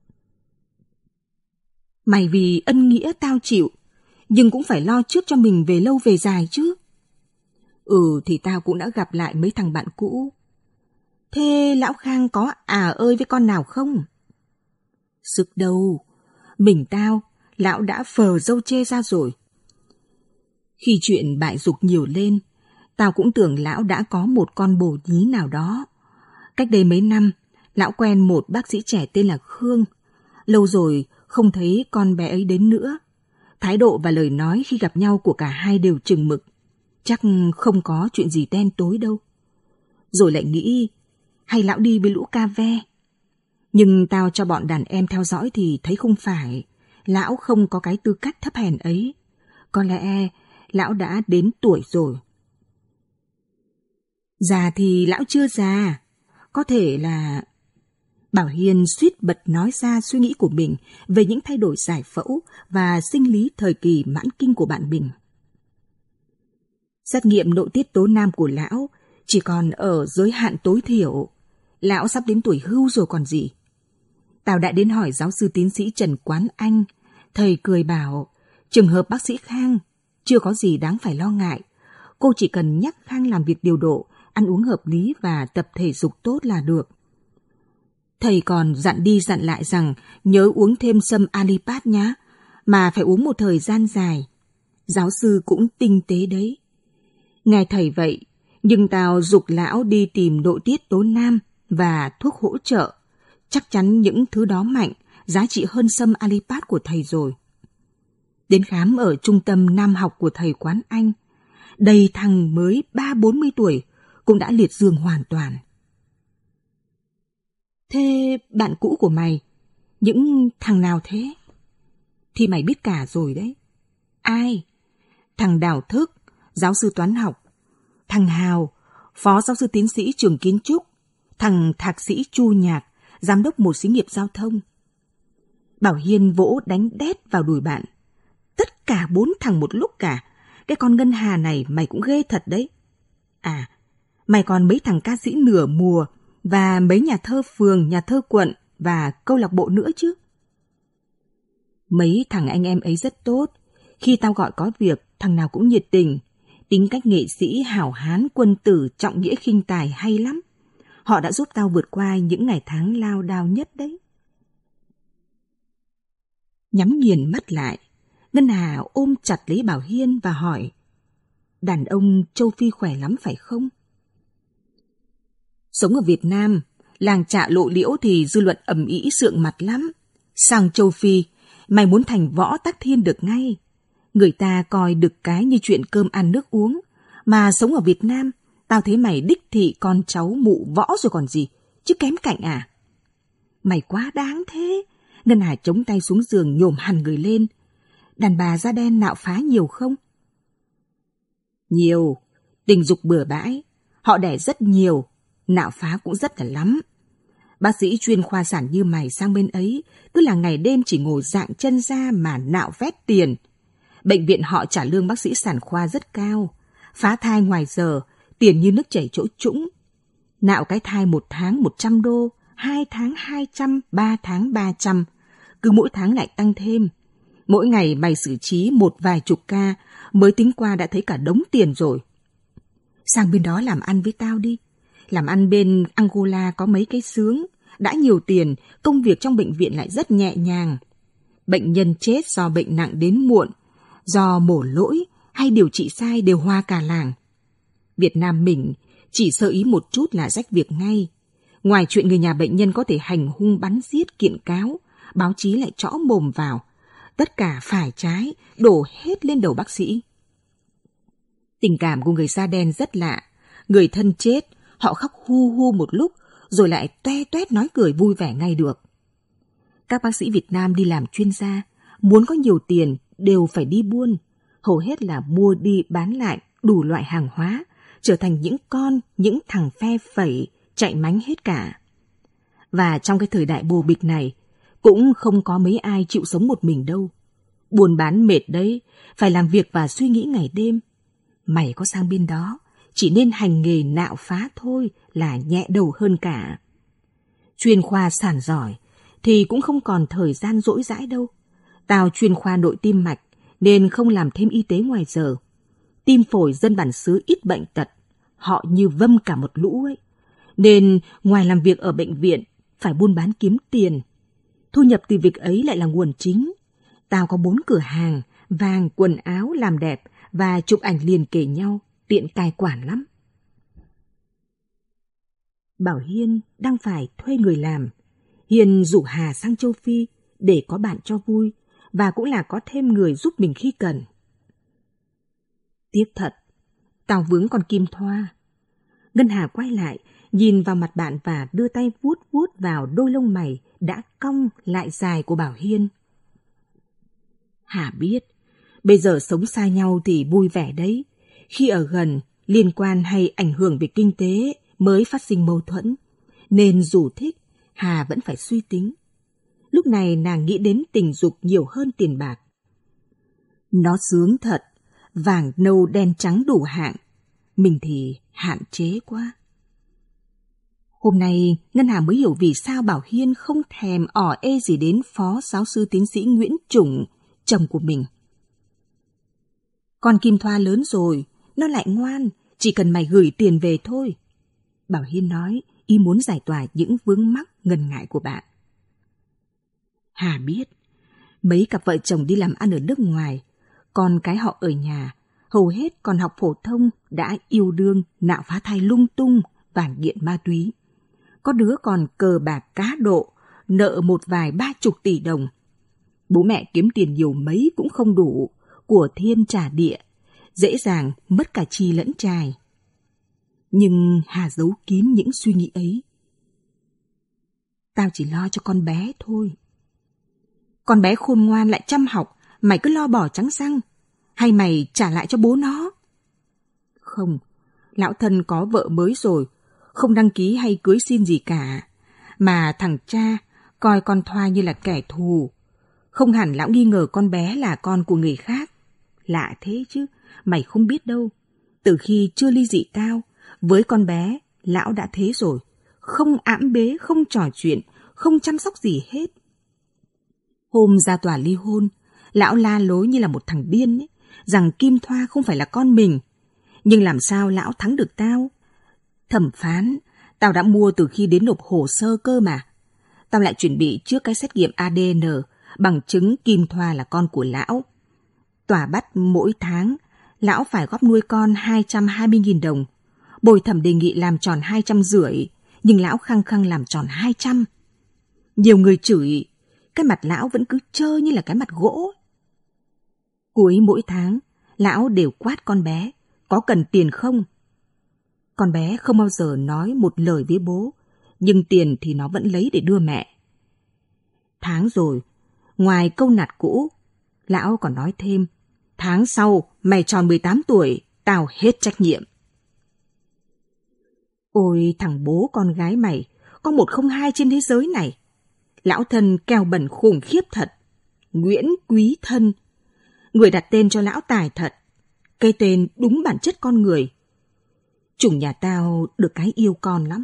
Mày vì ân nghĩa tao chịu, nhưng cũng phải lo trước cho mình về lâu về dài chứ. Ừ thì tao cũng đã gặp lại mấy thằng bạn cũ. Thế lão Khang có à ơi với con nào không? Sức đâu, mình tao, lão đã phờ râu chê ra rồi. Khi chuyện bại dục nhiều lên, tao cũng tưởng lão đã có một con bồ nhí nào đó. Cách đây mấy năm, lão quen một bác sĩ trẻ tên là Khương. Lâu rồi không thấy con bé ấy đến nữa. Thái độ và lời nói khi gặp nhau của cả hai đều chừng mực. Chắc không có chuyện gì đen tối đâu. Rồi lại nghĩ, hay lão đi với lũ ca ve. Nhưng tao cho bọn đàn em theo dõi thì thấy không phải. Lão không có cái tư cách thấp hèn ấy. Có lẽ lão đã đến tuổi rồi. Già thì lão chưa già. Có thể là... Bảo Hiên suýt bật nói ra suy nghĩ của mình về những thay đổi giải phẫu và sinh lý thời kỳ mãn kinh của bạn mình. Xét nghiệm nội tiết tố nam của lão chỉ còn ở giới hạn tối thiểu. Lão sắp đến tuổi hưu rồi còn gì. Tao đã đến hỏi giáo sư tiến sĩ Trần Quán Anh. Thầy cười bảo, trường hợp bác sĩ Khang chưa có gì đáng phải lo ngại. Cô chỉ cần nhắc Khang làm việc điều độ, ăn uống hợp lý và tập thể dục tốt là được. Thầy còn dặn đi dặn lại rằng nhớ uống thêm sâm Alipat nhá, mà phải uống một thời gian dài. Giáo sư cũng tinh tế đấy. Nghe thầy vậy, nhưng tao giục lão đi tìm nội tiết tố nam và thuốc hỗ trợ. Chắc chắn những thứ đó mạnh, giá trị hơn sâm Alipat của thầy rồi. Đến khám ở trung tâm nam học của thầy Quán Anh, đầy thằng mới ba bốn mươi tuổi cũng đã liệt giường hoàn toàn. Thế bạn cũ của mày, những thằng nào thế? Thì mày biết cả rồi đấy. Ai? Thằng Đào Thức, giáo sư toán học. Thằng Hào, phó giáo sư tiến sĩ trường kiến trúc. Thằng thạc sĩ Chu Nhạc, giám đốc một xí nghiệp giao thông. Bảo Hiên vỗ đánh đét vào đùi bạn. Tất cả bốn thằng một lúc cả. Cái con Ngân Hà này mày cũng ghê thật đấy. À, mày còn mấy thằng ca sĩ nửa mùa và mấy nhà thơ phường, nhà thơ quận và câu lạc bộ nữa chứ. Mấy thằng anh em ấy rất tốt. Khi tao gọi có việc, thằng nào cũng nhiệt tình. Tính cách nghệ sĩ hảo hán, quân tử, trọng nghĩa khinh tài hay lắm. Họ đã giúp tao vượt qua những ngày tháng lao đao nhất đấy. Nhắm nghiền mắt lại, Ngân Hà ôm chặt lấy Bảo Hiên và hỏi, đàn ông châu Phi khỏe lắm phải không? Sống ở Việt Nam, làng Trạ Lộ Liễu thì dư luận ầm ĩ sượng mặt lắm. Sang châu Phi, mày muốn thành võ tắc thiên được ngay. Người ta coi đực cái như chuyện cơm ăn nước uống. Mà sống ở Việt Nam, tao thấy mày đích thị con cháu mụ võ rồi còn gì, chứ kém cạnh à? Mày quá đáng thế. Ngân Hà chống tay xuống giường nhổm hẳn người lên. Đàn bà da đen nạo phá nhiều không? Nhiều. Tình dục bừa bãi. Họ đẻ rất nhiều. Nạo phá cũng rất là lắm. Bác sĩ chuyên khoa sản như mày sang bên ấy, cứ là ngày đêm chỉ ngồi dạng chân ra mà nạo vét tiền. Bệnh viện họ trả lương bác sĩ sản khoa rất cao. Phá thai ngoài giờ, tiền như nước chảy chỗ trũng. Nạo cái thai một tháng một trăm đô, hai tháng hai trăm, ba tháng ba trăm. Cứ mỗi tháng lại tăng thêm. Mỗi ngày mày xử trí một vài chục ca, mới tính qua đã thấy cả đống tiền rồi. Sang bên đó làm ăn với tao đi. Làm ăn bên Angola có mấy cái sướng, đã nhiều tiền, công việc trong bệnh viện lại rất nhẹ nhàng. Bệnh nhân chết do bệnh nặng đến muộn, do mổ lỗi hay điều trị sai đều hoa cả làng. Việt Nam mình chỉ sơ ý một chút là rách việc ngay. Ngoài chuyện người nhà bệnh nhân có thể hành hung bắn giết kiện cáo, báo chí lại trõ mồm vào. Tất cả phải trái, đổ hết lên đầu bác sĩ. Tình cảm của người da đen rất lạ. Người thân chết, họ khóc hu hu một lúc, rồi lại toe toét nói cười vui vẻ ngay được. Các bác sĩ Việt Nam đi làm chuyên gia, muốn có nhiều tiền đều phải đi buôn. Hầu hết là mua đi bán lại đủ loại hàng hóa, trở thành những con, những thằng phe phẩy, chạy mánh hết cả. Và trong cái thời đại bồ bịch này, cũng không có mấy ai chịu sống một mình đâu. Buôn bán mệt đấy, phải làm việc và suy nghĩ ngày đêm. Mày có sang bên đó, chỉ nên hành nghề nạo phá thôi là nhẹ đầu hơn cả. Chuyên khoa sản giỏi, thì cũng không còn thời gian rỗi rãi đâu. Tao chuyên khoa nội tim mạch, nên không làm thêm y tế ngoài giờ. Tim phổi dân bản xứ ít bệnh tật, họ như vâm cả một lũ ấy. Nên ngoài làm việc ở bệnh viện, phải buôn bán kiếm tiền. Thu nhập từ việc ấy lại là nguồn chính. Tao có bốn cửa hàng, vàng, quần áo, làm đẹp và chụp ảnh liền kề nhau, tiện cai quản lắm. Bảo Hiên đang phải thuê người làm. Hiền rủ Hà sang châu Phi để có bạn cho vui và cũng là có thêm người giúp mình khi cần. Tiếc thật, tao vướng con Kim Thoa. Ngân Hà quay lại, nhìn vào mặt bạn và đưa tay vuốt vuốt vào đôi lông mày đã cong lại dài của Bảo Hiên. Hà biết, bây giờ sống xa nhau thì vui vẻ đấy. Khi ở gần, liên quan hay ảnh hưởng về kinh tế mới phát sinh mâu thuẫn. Nên dù thích, Hà vẫn phải suy tính. Lúc này nàng nghĩ đến tình dục nhiều hơn tiền bạc. Nó sướng thật, vàng nâu đen trắng đủ hạng. Mình thì hạn chế quá. Hôm nay, Ngân Hà mới hiểu vì sao Bảo Hiên không thèm ỏ ê gì đến Phó Giáo sư Tiến sĩ Nguyễn Trùng, chồng của mình. Con Kim Thoa lớn rồi, nó lại ngoan, chỉ cần mày gửi tiền về thôi. Bảo Hiên nói, ý muốn giải tỏa những vướng mắc ngần ngại của bạn. Hà biết, mấy cặp vợ chồng đi làm ăn ở nước ngoài, con cái họ ở nhà, hầu hết còn học phổ thông đã yêu đương, nạo phá thai lung tung và nghiện ma túy. Có đứa còn cờ bạc cá độ, nợ một vài ba chục tỷ đồng. Bố mẹ kiếm tiền nhiều mấy cũng không đủ, của thiên trả địa, dễ dàng mất cả chi lẫn trai. Nhưng Hà giấu kín những suy nghĩ ấy. Tao chỉ lo cho con bé thôi. Con bé khôn ngoan lại chăm học, mày cứ lo bỏ trắng răng. Hay mày trả lại cho bố nó? Không, lão thân có vợ mới rồi, không đăng ký hay cưới xin gì cả. Mà thằng cha coi con Thoa như là kẻ thù. Không hẳn lão nghi ngờ con bé là con của người khác. Lạ thế chứ, mày không biết đâu. Từ khi chưa ly dị tao, với con bé, lão đã thế rồi. Không ẵm bế, không trò chuyện, không chăm sóc gì hết. Hôm ra tòa ly hôn, lão la lối như là một thằng điên ấy, rằng Kim Thoa không phải là con mình. Nhưng làm sao lão thắng được tao? Thẩm phán, tao đã mua từ khi đến nộp hồ sơ cơ mà. Tao lại chuẩn bị trước cái xét nghiệm a đê en, bằng chứng Kim Thoa là con của lão. Tòa bắt mỗi tháng, lão phải góp nuôi con hai trăm hai mươi nghìn đồng. Bồi thẩm đề nghị làm tròn hai trăm rưỡi, nhưng lão khăng khăng làm tròn hai trăm. Nhiều người chửi, cái mặt lão vẫn cứ trơ như là cái mặt gỗ. Cuối mỗi tháng, lão đều quát con bé, có cần tiền không? Con bé không bao giờ nói một lời với bố, nhưng tiền thì nó vẫn lấy để đưa mẹ. Tháng rồi, ngoài câu nạt cũ, lão còn nói thêm, tháng sau mày tròn mười tám tuổi, tao hết trách nhiệm. Ôi thằng bố con gái mày, có một không hai trên thế giới này. Lão thân keo bẩn khủng khiếp thật. Nguyễn Quý Thân. Người đặt tên cho lão tài thật. Cây tên đúng bản chất con người. Chủng nhà tao được cái yêu con lắm.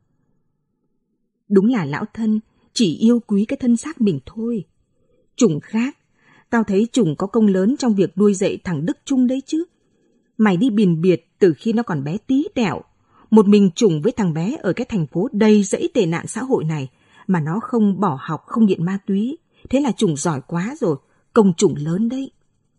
Đúng là lão thân chỉ yêu quý cái thân xác mình thôi. Chủng khác, tao thấy chủng có công lớn trong việc nuôi dạy thằng Đức Trung đấy chứ. Mày đi biền biệt từ khi nó còn bé tí tẹo. một mình chủng với thằng bé ở cái thành phố đầy rẫy tệ nạn xã hội này mà nó không bỏ học, không nghiện ma túy. Thế là chủng giỏi quá rồi, công chủng lớn đấy.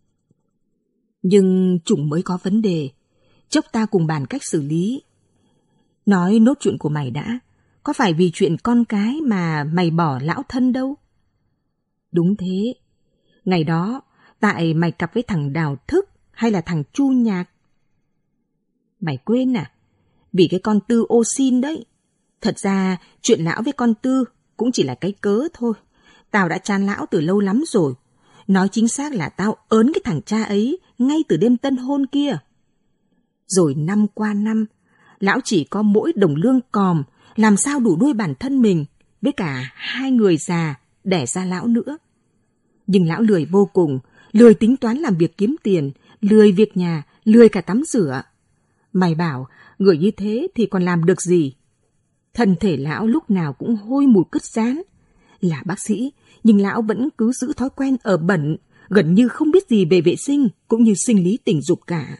Nhưng chủng mới có vấn đề, chốc ta cùng bàn cách xử lý. Nói nốt chuyện của mày đã, có phải vì chuyện con cái mà mày bỏ lão thân đâu? Đúng thế, ngày đó tại mày cặp với thằng Đào Thức hay là thằng Chu Nhạc? Mày quên à? Vì cái con Tư ô xin đấy. Thật ra chuyện lão với con Tư cũng chỉ là cái cớ thôi. Tao đã chán lão từ lâu lắm rồi. Nói chính xác là tao ớn cái thằng cha ấy ngay từ đêm tân hôn kia. Rồi năm qua năm, lão chỉ có mỗi đồng lương còm, làm sao đủ nuôi bản thân mình với cả hai người già đẻ ra lão nữa. Nhưng lão lười vô cùng, lười tính toán làm việc kiếm tiền, lười việc nhà, lười cả tắm rửa. Mày bảo, người như thế thì còn làm được gì? Thân thể lão lúc nào cũng hôi mùi cứt rán. Là bác sĩ, nhưng lão vẫn cứ giữ thói quen ở bẩn, gần như không biết gì về vệ sinh cũng như sinh lý tình dục cả.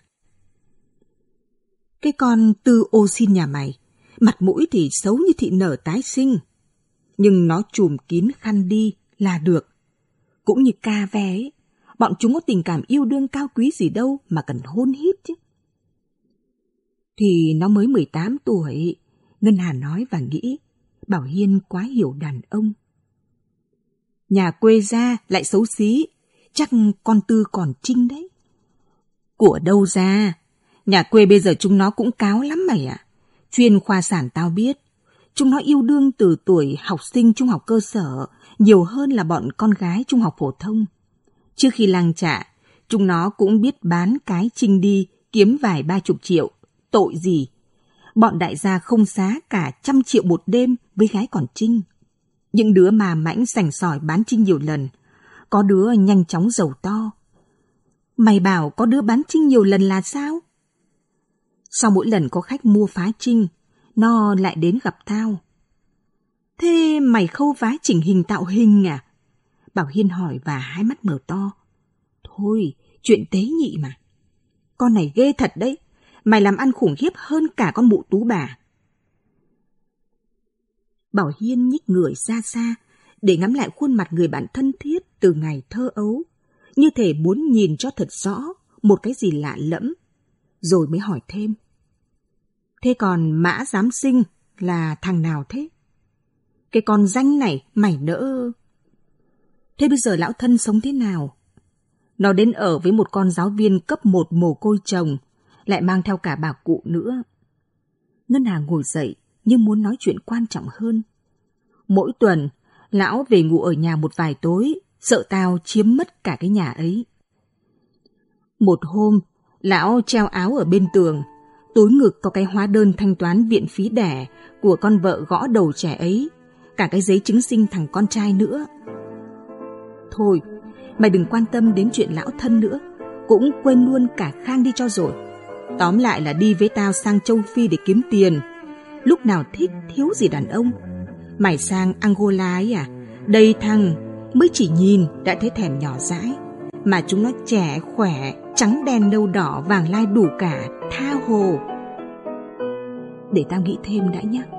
Cái con Tư ô xin nhà mày, mặt mũi thì xấu như thị nở tái sinh. Nhưng nó trùm kín khăn đi là được. Cũng như ca ve ấy, bọn chúng có tình cảm yêu đương cao quý gì đâu mà cần hôn hít chứ. Thì nó mới mười tám tuổi, Ngân Hà nói và nghĩ, Bảo Hiên quá hiểu đàn ông. Nhà quê ra lại xấu xí, chắc con Tư còn trinh đấy. Của đâu ra, nhà quê bây giờ chúng nó cũng cáo lắm mày ạ. Chuyên khoa sản tao biết, chúng nó yêu đương từ tuổi học sinh trung học cơ sở nhiều hơn là bọn con gái trung học phổ thông. Trước khi làng trạ, chúng nó cũng biết bán cái trinh đi kiếm vài ba chục triệu. Tội gì? Bọn đại gia không xá cả trăm triệu một đêm với gái còn trinh. Những đứa mà mãnh sành sỏi bán trinh nhiều lần, có đứa nhanh chóng giàu to. Mày bảo có đứa bán trinh nhiều lần là sao? Sau mỗi lần có khách mua phá trinh, nó lại đến gặp tao. Thế mày khâu vá chỉnh hình tạo hình à? Bảo Hiên hỏi và hai mắt mở to. Thôi, chuyện tế nhị mà. Con này ghê thật đấy. Mày làm ăn khủng khiếp hơn cả con mụ Tú bà. Bảo Hiên nhích người xa xa để ngắm lại khuôn mặt người bạn thân thiết từ ngày thơ ấu, như thể muốn nhìn cho thật rõ một cái gì lạ lẫm, rồi mới hỏi thêm. Thế còn Mã Giám Sinh là thằng nào thế? Cái con danh này mày nỡ. Thế bây giờ lão thân sống thế nào? Nó đến ở với một con giáo viên cấp một mồ côi chồng, lại mang theo cả bà cụ nữa. Ngân Hà ngồi dậy nhưng muốn nói chuyện quan trọng hơn. Mỗi tuần, lão về ngủ ở nhà một vài tối, sợ tao chiếm mất cả cái nhà ấy. Một hôm, lão treo áo ở bên tường, túi ngực có cái hóa đơn thanh toán viện phí đẻ của con vợ gõ đầu trẻ ấy, cả cái giấy chứng sinh thằng con trai nữa. Thôi, mày đừng quan tâm đến chuyện lão thân nữa, cũng quên luôn cả Khang đi cho rồi. Tóm lại là đi với tao sang châu Phi để kiếm tiền. Lúc nào thích thiếu gì đàn ông. Mày sang Angola ấy à? Đây thằng mới chỉ nhìn đã thấy thèm nhỏ dãi. Mà chúng nó trẻ, khỏe, trắng đen nâu đỏ, vàng lai đủ cả, tha hồ. Để tao nghĩ thêm đã nhé.